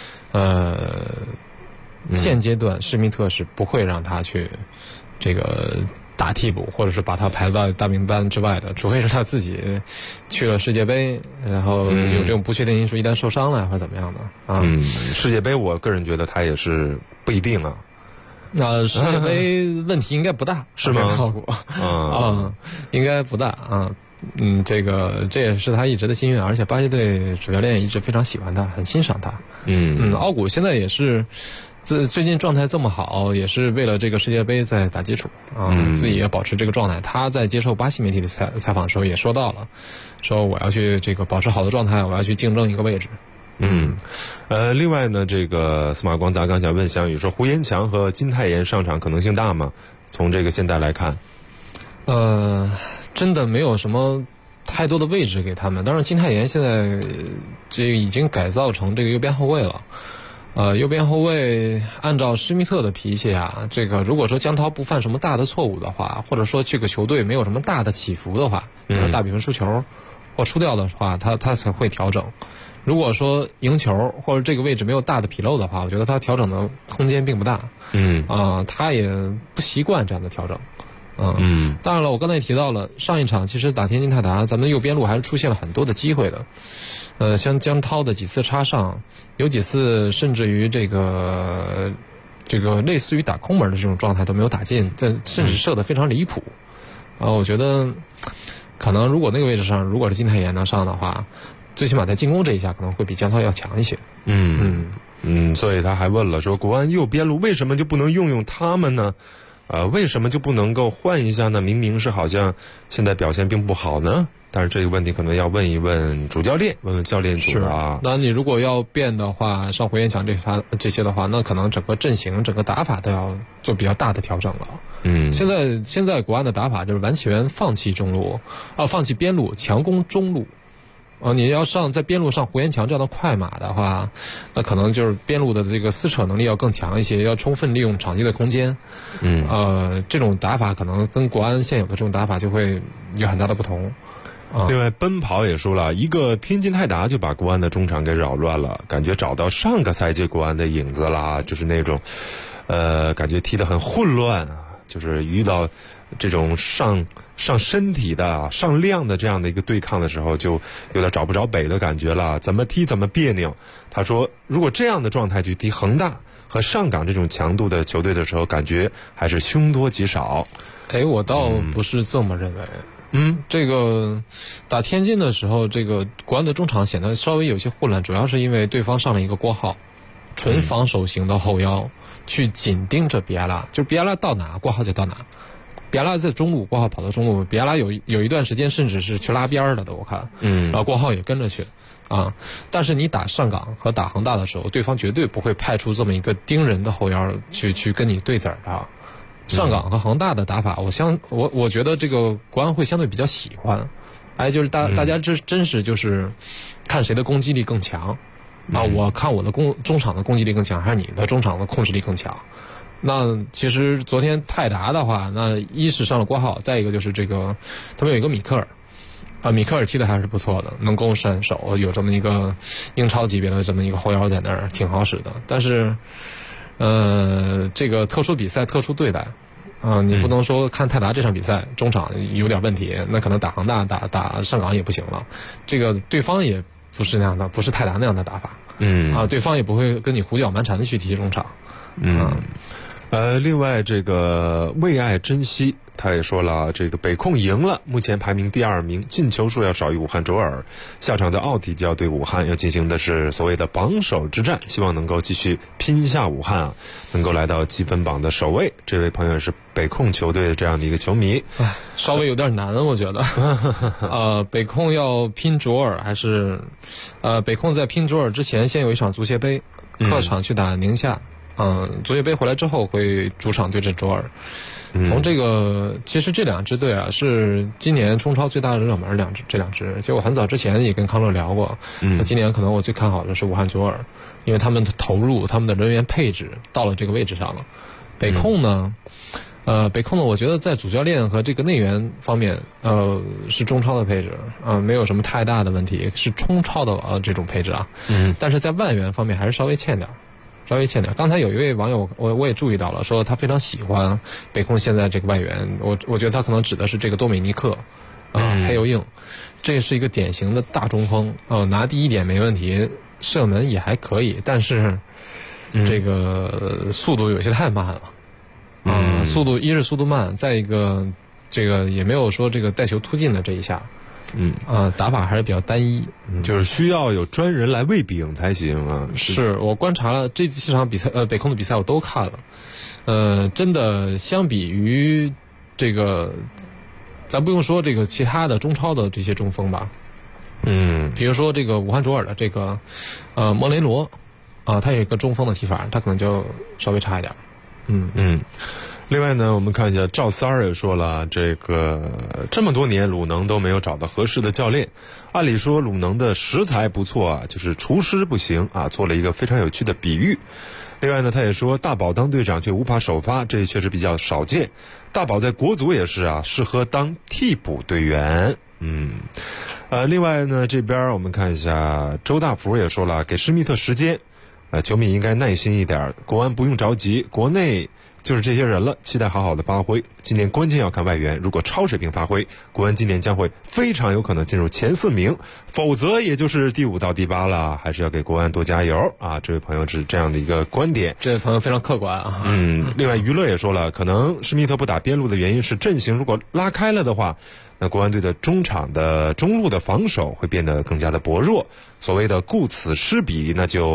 现阶段施密特是不会让他去这个打替补，或者是把他排到大名单之外的，除非是他自己去了世界杯，然后有这种不确定因素，一旦受伤了或者怎么样的世界杯我个人觉得他也是不一定啊。 世界杯问题应该不大， 是吗？ 奥古应该不大啊。这也是他一直的心愿，而且巴西队主教练一直非常喜欢他，很欣赏他。奥古现在也是最近状态这么好，也是为了这个世界杯在打基础自己也保持这个状态。他在接受巴西媒体的采访的时候也说到了，说我要去这个保持好的状态，我要去竞争一个位置。 另外呢，这个司马光咱刚想问翔宇说，胡延强和金泰妍上场可能性大吗？从这个现在来看， 真的没有什么太多的位置给他们。当然金泰妍现在这已经改造成这个右边后卫了。右边后卫按照施密特的脾气啊，这个如果说江涛不犯什么大的错误的话，或者说这个球队没有什么大的起伏的话，比如说大比分输球或输掉的话，他才会调整。如果说赢球或者这个位置没有大的纰漏的话，我觉得他调整的空间并不大。他也不习惯这样的调整。当然了，我刚才也提到了，上一场其实打天津泰达，咱们的右边路还是出现了很多的机会的。像江涛的几次插上，有几次甚至于这个类似于打空门的这种状态都没有打进，甚至射得非常离谱。我觉得可能如果那个位置上如果是金泰妍能上的话，最起码在进攻这一下可能会比江涛要强一些。 所以他还问了说，国安右边路为什么就不能用他们呢？ 为什么就不能够换一下呢？明明是好像现在表现并不好呢？但是这个问题可能要问一问主教练，问问教练组啊。 那你如果要变的话，上胡彦强这些的话，那可能整个阵型、整个打法都要做比较大的调整了。现在国安的打法就是完全放弃中路，放弃边路，强攻中路。你要在边路上胡彦强这样的快马的话，那可能就是边路的这个撕扯能力要更强一些，要充分利用场地的空间。这种打法可能跟国安现有的这种打法就会有很大的不同。 另外，奔跑也说了，一个天津泰达就把国安的中场给扰乱了，感觉找到上个赛季国安的影子啦，就是那种，感觉踢得很混乱啊，就是遇到这种上身体的、上量的这样的一个对抗的时候，就有点找不着北的感觉了，怎么踢怎么别扭。他说，如果这样的状态去踢恒大和上港这种强度的球队的时候，感觉还是凶多吉少。 我倒不是这么认为。这个打天津的时候，这个国安的中场显得稍微有些混乱，主要是因为对方上了一个郭浩，纯防守型的后腰，去紧盯着比埃拉，就是比埃拉到哪，郭浩就到哪。比埃拉在中路，郭浩跑到中路，比埃拉有一段时间甚至是去拉边的，我看，然后郭浩也跟着去啊。但是你打上港和打恒大的时候，对方绝对不会派出这么一个盯人的后腰去跟你对子的。上港和恒大的打法，我觉得这个国安会相对比较喜欢，就是大家真是就是看谁的攻击力更强啊！我看我的中场的攻击力更强，还是你的中场的控制力更强？那其实昨天泰达的话，那一是上了郭浩，再一个就是这个他们有一个米克尔米克尔踢的还是不错的，能攻善守，有这么一个英超级别的这么一个后腰在那儿，挺好使的。但是这个特殊比赛特殊对待你不能说看泰达这场比赛中场有点问题，那可能打恒大打上港也不行了。这个对方也不是那样的，不是泰达那样的打法。对方也不会跟你胡搅蛮缠的去踢中场。 另外这个为爱珍惜，他也说了，这个北控赢了，目前排名第2名，进球数要少于武汉卓尔，下场在奥体就要对武汉要进行的是所谓的榜首之战，希望能够继续拼下武汉能够来到积分榜的首位。这位朋友是北控球队的这样的一个球迷， 稍微有点难，我觉得。北控要拼卓尔，还是北控在拼卓尔之前先有一场足协杯，客场去打宁夏。足协杯回来之后会主场对阵卓尔。从这个其实这两支队是今年中超最大的热门这两支，其实我很早之前也跟康乐聊过。今年可能我最看好的是武汉卓尔，因为他们的投入、他们的人员配置到了这个位置上了。北控呢，我觉得在主教练和这个内援方面，是中超的配置没有什么太大的问题，是中超的这种配置但是在外援方面还是稍微欠点。刚才有一位网友，我也注意到了，说他非常喜欢北控现在这个外援，我觉得他可能指的是这个多美尼克黑油硬，这是一个典型的大中锋拿第一点没问题，射门也还可以，但是这个速度有些太慢了速度一是速度慢，再一个这个也没有说这个带球突进的这一下。打法还是比较单一， 就是需要有专人来喂饼才行啊。 是我观察了这几场比赛，北控的比赛我都看了，真的相比于这个，咱不用说这个其他的中超的这些中锋吧，比如说这个武汉卓尔的这个莫雷罗他有一个中锋的踢法，他可能就稍微差一点。 另外呢，我们看一下赵三儿也说了，这么多年鲁能都没有找到合适的教练，按理说鲁能的食材不错就是厨师不行做了一个非常有趣的比喻。另外呢，他也说大宝当队长却无法首发，这确实比较少见。大宝在国足也是适合当替补队员。另外呢，这边我们看一下周大福也说了，给施密特时间，球迷应该耐心一点，国安不用着急，国内就是这些人了，期待好好的发挥。今年关键要看外援，如果超水平发挥，国安今年将会非常有可能进入前4名，否则也就是第5到第8了，还是要给国安多加油这位朋友是这样的一个观点。 这位朋友非常客观另外娱乐也说了，可能施密特不打边路的原因是阵型如果拉开了的话，那国安队的中场的中路的防守会变得更加的薄弱，所谓的顾此失彼，那就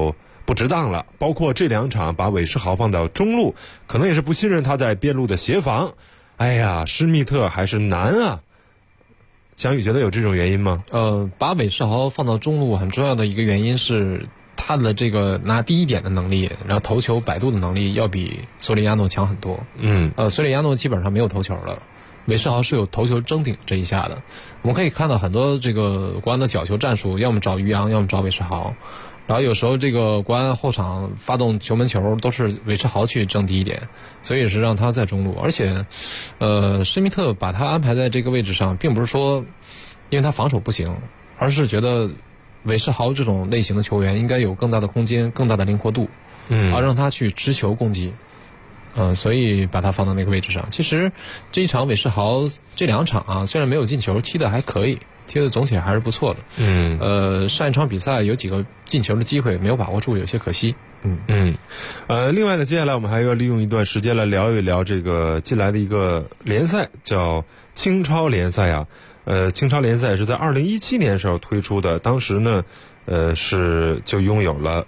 不值当了。包括这2场把韦世豪放到中路，可能也是不信任他在边路的协防。哎呀，施密特还是难啊。翔宇觉得有这种原因吗？ 把韦世豪放到中路很重要的一个原因是他的这个拿第一点的能力，然后头球摆渡的能力要比索里亚诺强很多。索里亚诺基本上没有头球了，韦世豪是有头球争顶这一下的。我们可以看到很多这个国安的角球战术，要么找于洋，要么找韦世豪。然后有时候这个国安后场发动球门球都是韦世豪去争第一点，所以是让他在中路。而且施密特把他安排在这个位置上，并不是说因为他防守不行，而是觉得韦世豪这种类型的球员应该有更大的空间、更大的灵活度，而让他去持球攻击。所以把他放到那个位置上。其实这一场韦世豪这2场啊，虽然没有进球，踢得还可以，踢得总体还是不错的。上一场比赛有几个进球的机会没有把握住，有些可惜。 另外呢，接下来我们还要利用一段时间来聊一聊这个进来的一个联赛，叫青超联赛啊。青超联赛是在2017年时候推出的，当时呢是就拥有了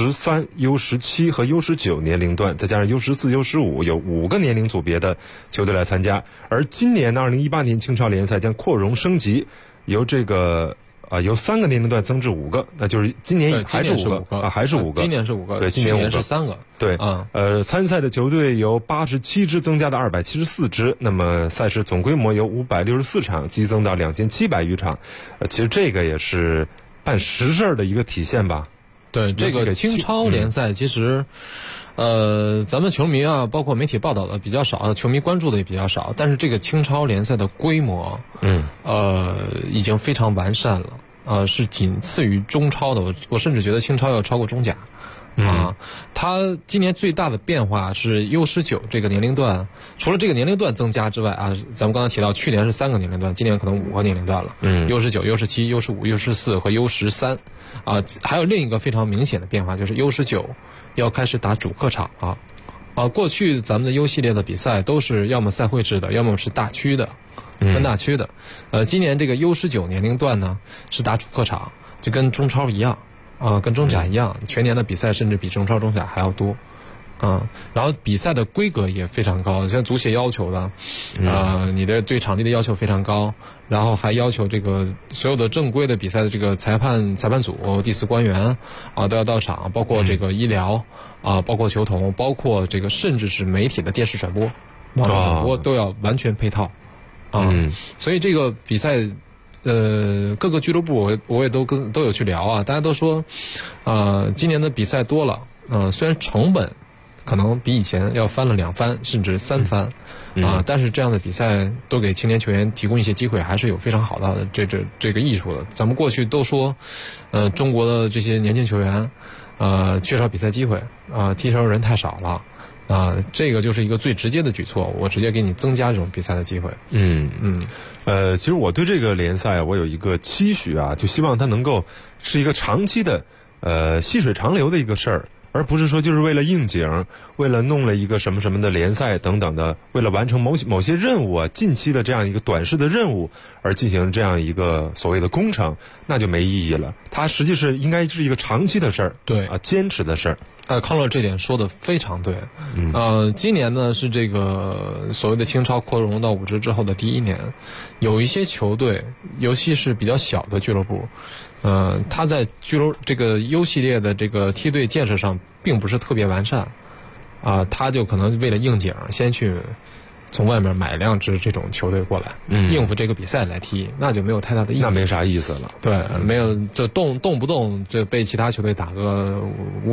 U13、U17 和 U19 年龄段，再加上 U14、U15， 有5个年龄组别的球队来参加。而今年的2018年青超联赛将扩容升级，由这个由3个年龄段增至5个，那就是今年还是5个还是5个， 今年是5个， 对，今年是3个， 对参赛的球队由87支增加到274支，那么赛事总规模由564场激增到2700余场，其实这个也是办实事的一个体现吧。 对，这个青超联赛其实咱们球迷啊，包括媒体报道的比较少，球迷关注的也比较少，但是这个青超联赛的规模已经非常完善了，是仅次于中超的，我甚至觉得青超要超过中甲。它今年最大的变化是 U19 这个年龄段，除了这个年龄段增加之外啊，咱们刚才提到去年是3个年龄段，今年可能5个年龄段了。U19、U17、U15、U14 和 U13还有另一个非常明显的变化，就是 U19 要开始打主客场过去咱们的 U 系列的比赛都是要么赛会制的，要么是大区的，分大区的。今年这个 U19 年龄段呢是打主客场，就跟中超一样。跟中甲一样，全年的比赛甚至比中超、中甲还要多，然后比赛的规格也非常高，像足协要求的，你的对场地的要求非常高，然后还要求这个所有的正规的比赛的这个裁判组、第4官员都要到场，包括这个医疗包括球童，包括这个甚至是媒体的电视转播、网络转播都要完全配套所以这个比赛。各个俱乐部我也都有去聊大家都说，今年的比赛多了，虽然成本可能比以前要翻了2番甚至3番，但是这样的比赛都给青年球员提供一些机会，还是有非常好的这个益处的。咱们过去都说，中国的这些年轻球员，缺少比赛机会，踢球人太少了。这个就是一个最直接的举措，我直接给你增加这种比赛的机会。 其实我对这个联赛我有一个期许就希望它能够是一个长期的细水长流的一个事儿，而不是说就是为了应景，为了弄了一个什么什么的联赛等等的，为了完成某些任务近期的这样一个短视的任务而进行这样一个所谓的工程，那就没意义了。它实际是应该是一个长期的事儿， 对坚持的事儿。 康乐这点说的非常对。今年呢是这个所谓的青超扩容到5支之后的第一年，有一些球队，尤其是比较小的俱乐部，他在这个 U 系列的这个梯队建设上并不是特别完善，他就可能为了应景，先去从外面买2支这种球队过来，应付这个比赛来踢，那就没有太大的意义。 那没啥意思了。 对，没有就动不动就被其他球队打个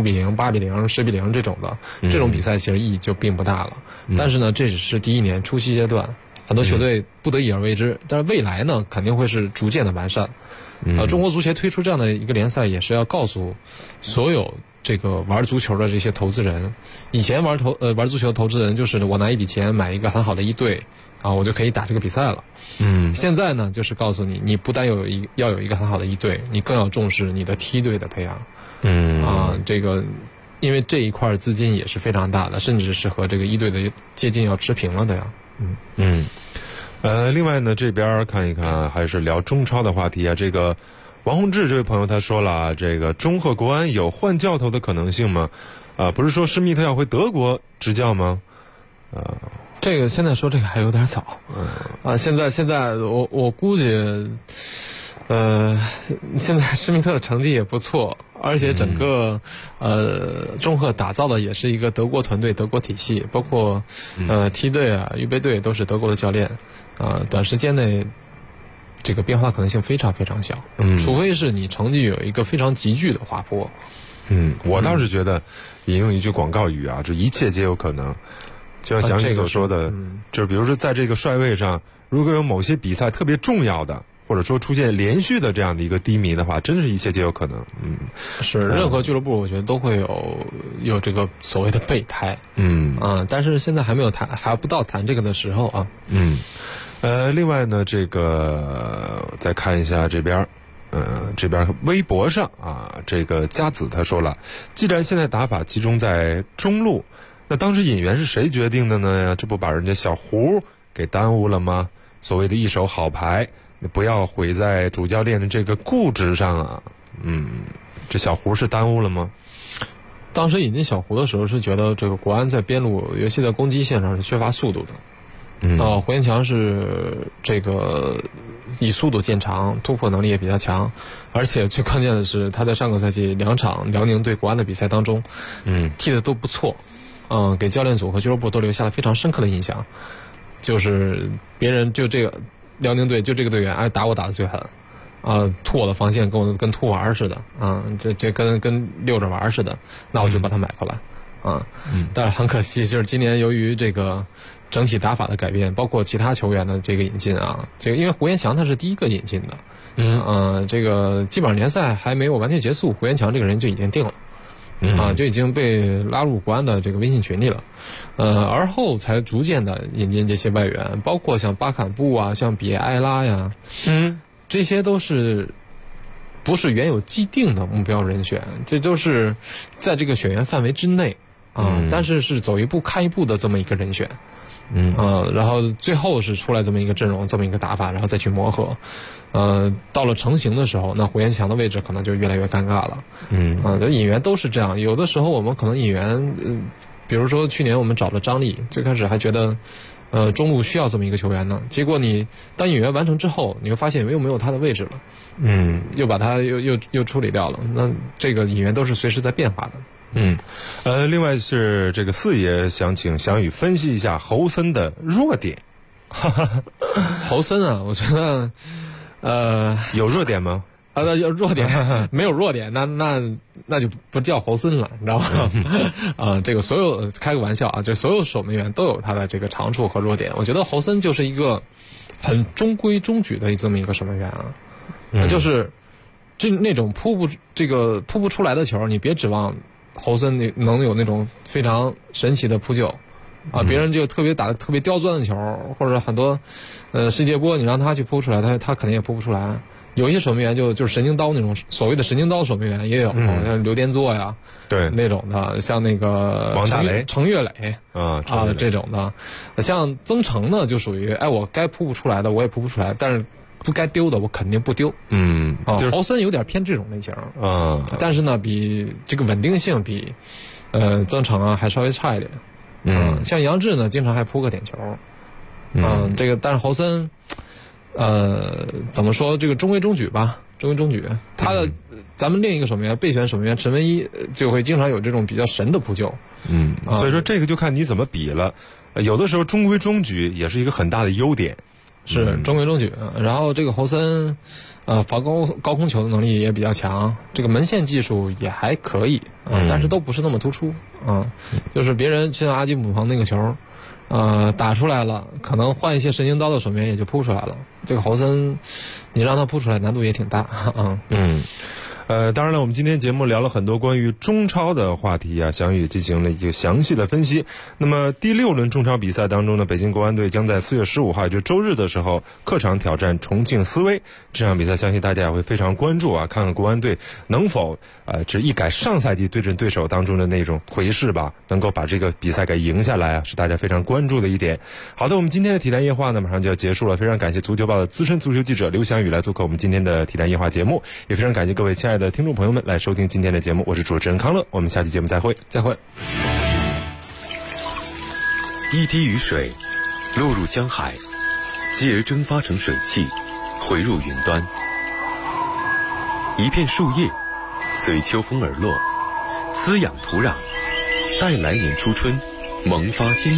5-0、8-0、10-0这种的，这种比赛其实意义就并不大了。但是呢，这只是第一年初期阶段，很多球队不得已而为之，但是未来呢，肯定会是逐渐的完善。中国足协推出这样的一个联赛，也是要告诉所有这个玩足球的这些投资人，以前玩足球的投资人就是我拿一笔钱买一个很好的一队我就可以打这个比赛了。现在呢，就是告诉你，你不但要有一个很好的一队，你更要重视你的梯队的培养。这个因为这一块资金也是非常大的，甚至是和这个一队的接近要持平了的呀。另外呢，这边看一看，还是聊中超的话题这个王洪志这位朋友他说了，这个中赫国安有换教头的可能性吗？不是说施密特要回德国执教吗？ 这个现在说这个还有点早。现在我估计，现在施密特的成绩也不错，而且整个中赫打造的也是一个德国团队、德国体系，包括梯队啊、预备队都是德国的教练短时间内这个变化可能性非常非常小。除非是你成绩有一个非常急剧的滑坡。 我倒是觉得引用一句广告语啊，就一切皆有可能。就像翔宇所说的，就是比如说在这个帅位上，如果有某些比赛特别重要的，或者说出现连续的这样的一个低迷的话，真是一切皆有可能。 是任何俱乐部我觉得都会有这个所谓的备胎。但是现在还没有还不到谈这个的时候啊。 另外呢，这个再看一下这边。这边微博上这个佳子他说了，既然现在打法集中在中路，那当时引援是谁决定的呢？这不把人家小胡给耽误了吗？所谓的一手好牌，你不要毁在主教练的这个固执上啊。这小胡是耽误了吗？ 当时引进小胡的时候是觉得这个国安在边路，尤其在攻击线上是缺乏速度的。胡彦强是这个以速度见长，突破能力也比较强，而且最关键的是他在上个赛季2场辽宁对国安的比赛当中，踢得都不错，给教练组和俱乐部都留下了非常深刻的印象。就是别人就这个辽宁队就这个队员打我打得最狠，突我的防线跟突玩似的，这跟溜着玩似的，那我就把他买过来。但是很可惜，就是今年由于这个整体打法的改变，包括其他球员的这个引进这个因为胡彦强他是第一个引进的，这个基本上联赛还没有完全结束，胡彦强这个人就已经定了，就已经被拉入国安的这个微信群里了，而后才逐渐的引进这些外援，包括像巴坎布像比埃拉呀，这些都是不是原有既定的目标人选，这都是在这个选员范围之内但是是走一步看一步的这么一个人选。然后最后是出来这么一个阵容，这么一个打法，然后再去磨合。到了成型的时候，那胡彦强的位置可能就越来越尴尬了。引援都是这样，有的时候我们可能引援，比如说去年我们找了张力，最开始还觉得中路需要这么一个球员呢，结果你当引援完成之后，你会发现又没有他的位置了。又把他又处理掉了。那这个引援都是随时在变化的。 另外是这个四爷想请翔宇分析一下侯森的弱点。 侯森我觉得有弱点吗？ 那有弱点没有弱点，那就不叫侯森了，你知道吗？这个所有开个玩笑这所有守门员都有他的这个长处和弱点。我觉得侯森就是一个很中规中矩的这么一个守门员就是那种扑不出来的球，你别指望侯森能有那种非常神奇的扑救别人就打得特别刁钻的球，或者很多世界波你让他去扑出来，他肯定也扑不出来。有一些守门员就是神经刀那种所谓的神经刀守门员也有，像刘殿座呀， 对那种的，像那个王大雷、 程岳磊这种的，像曾诚呢就属于我该扑不出来的我也扑不出来，但是不该丢的我肯定不丢。侯森有点偏这种类型但是呢比这个稳定性比曾诚还稍微差一点。像杨志呢经常还扑个点球。这个但是侯森怎么说，这个中规中矩吧，中规中矩。他的咱们另一个守门员备选守门员陈文一就会经常有这种比较神的扑救。 所以说这个就看你怎么比了。有的时候中规中矩也是一个很大的优点。 是中规中矩。然后这个侯森防高空球的能力也比较强，这个门线技术也还可以但是都不是那么突出就是别人像阿基姆彭那个球打出来了，可能换一些神经刀的守门员也就扑出来了。这个侯森你让他扑出来难度也挺大当然了，我们今天节目聊了很多关于中超的话题啊，翔宇进行了一个详细的分析。那么第6轮中超比赛当中呢，北京国安队将在4月15号，也就是周日的时候，客场挑战重庆斯威。这场比赛相信大家也会非常关注啊，看看国安队能否这一改上赛季对阵对手当中的那种颓势吧，能够把这个比赛给赢下来啊，是大家非常关注的一点。好的，我们今天的体坛夜话呢马上就要结束了，非常感谢足球报的资深足球记者刘翔宇来做客我们今天的体坛夜话节目，也非常感谢各位亲爱的听众朋友们来收听今天的节目，我是主持人康乐，我们下期节目再会。 一滴雨水落入江海，继而蒸发成水汽，回入云端。一片树叶随秋风而落，滋养土壤，待来年初春萌发新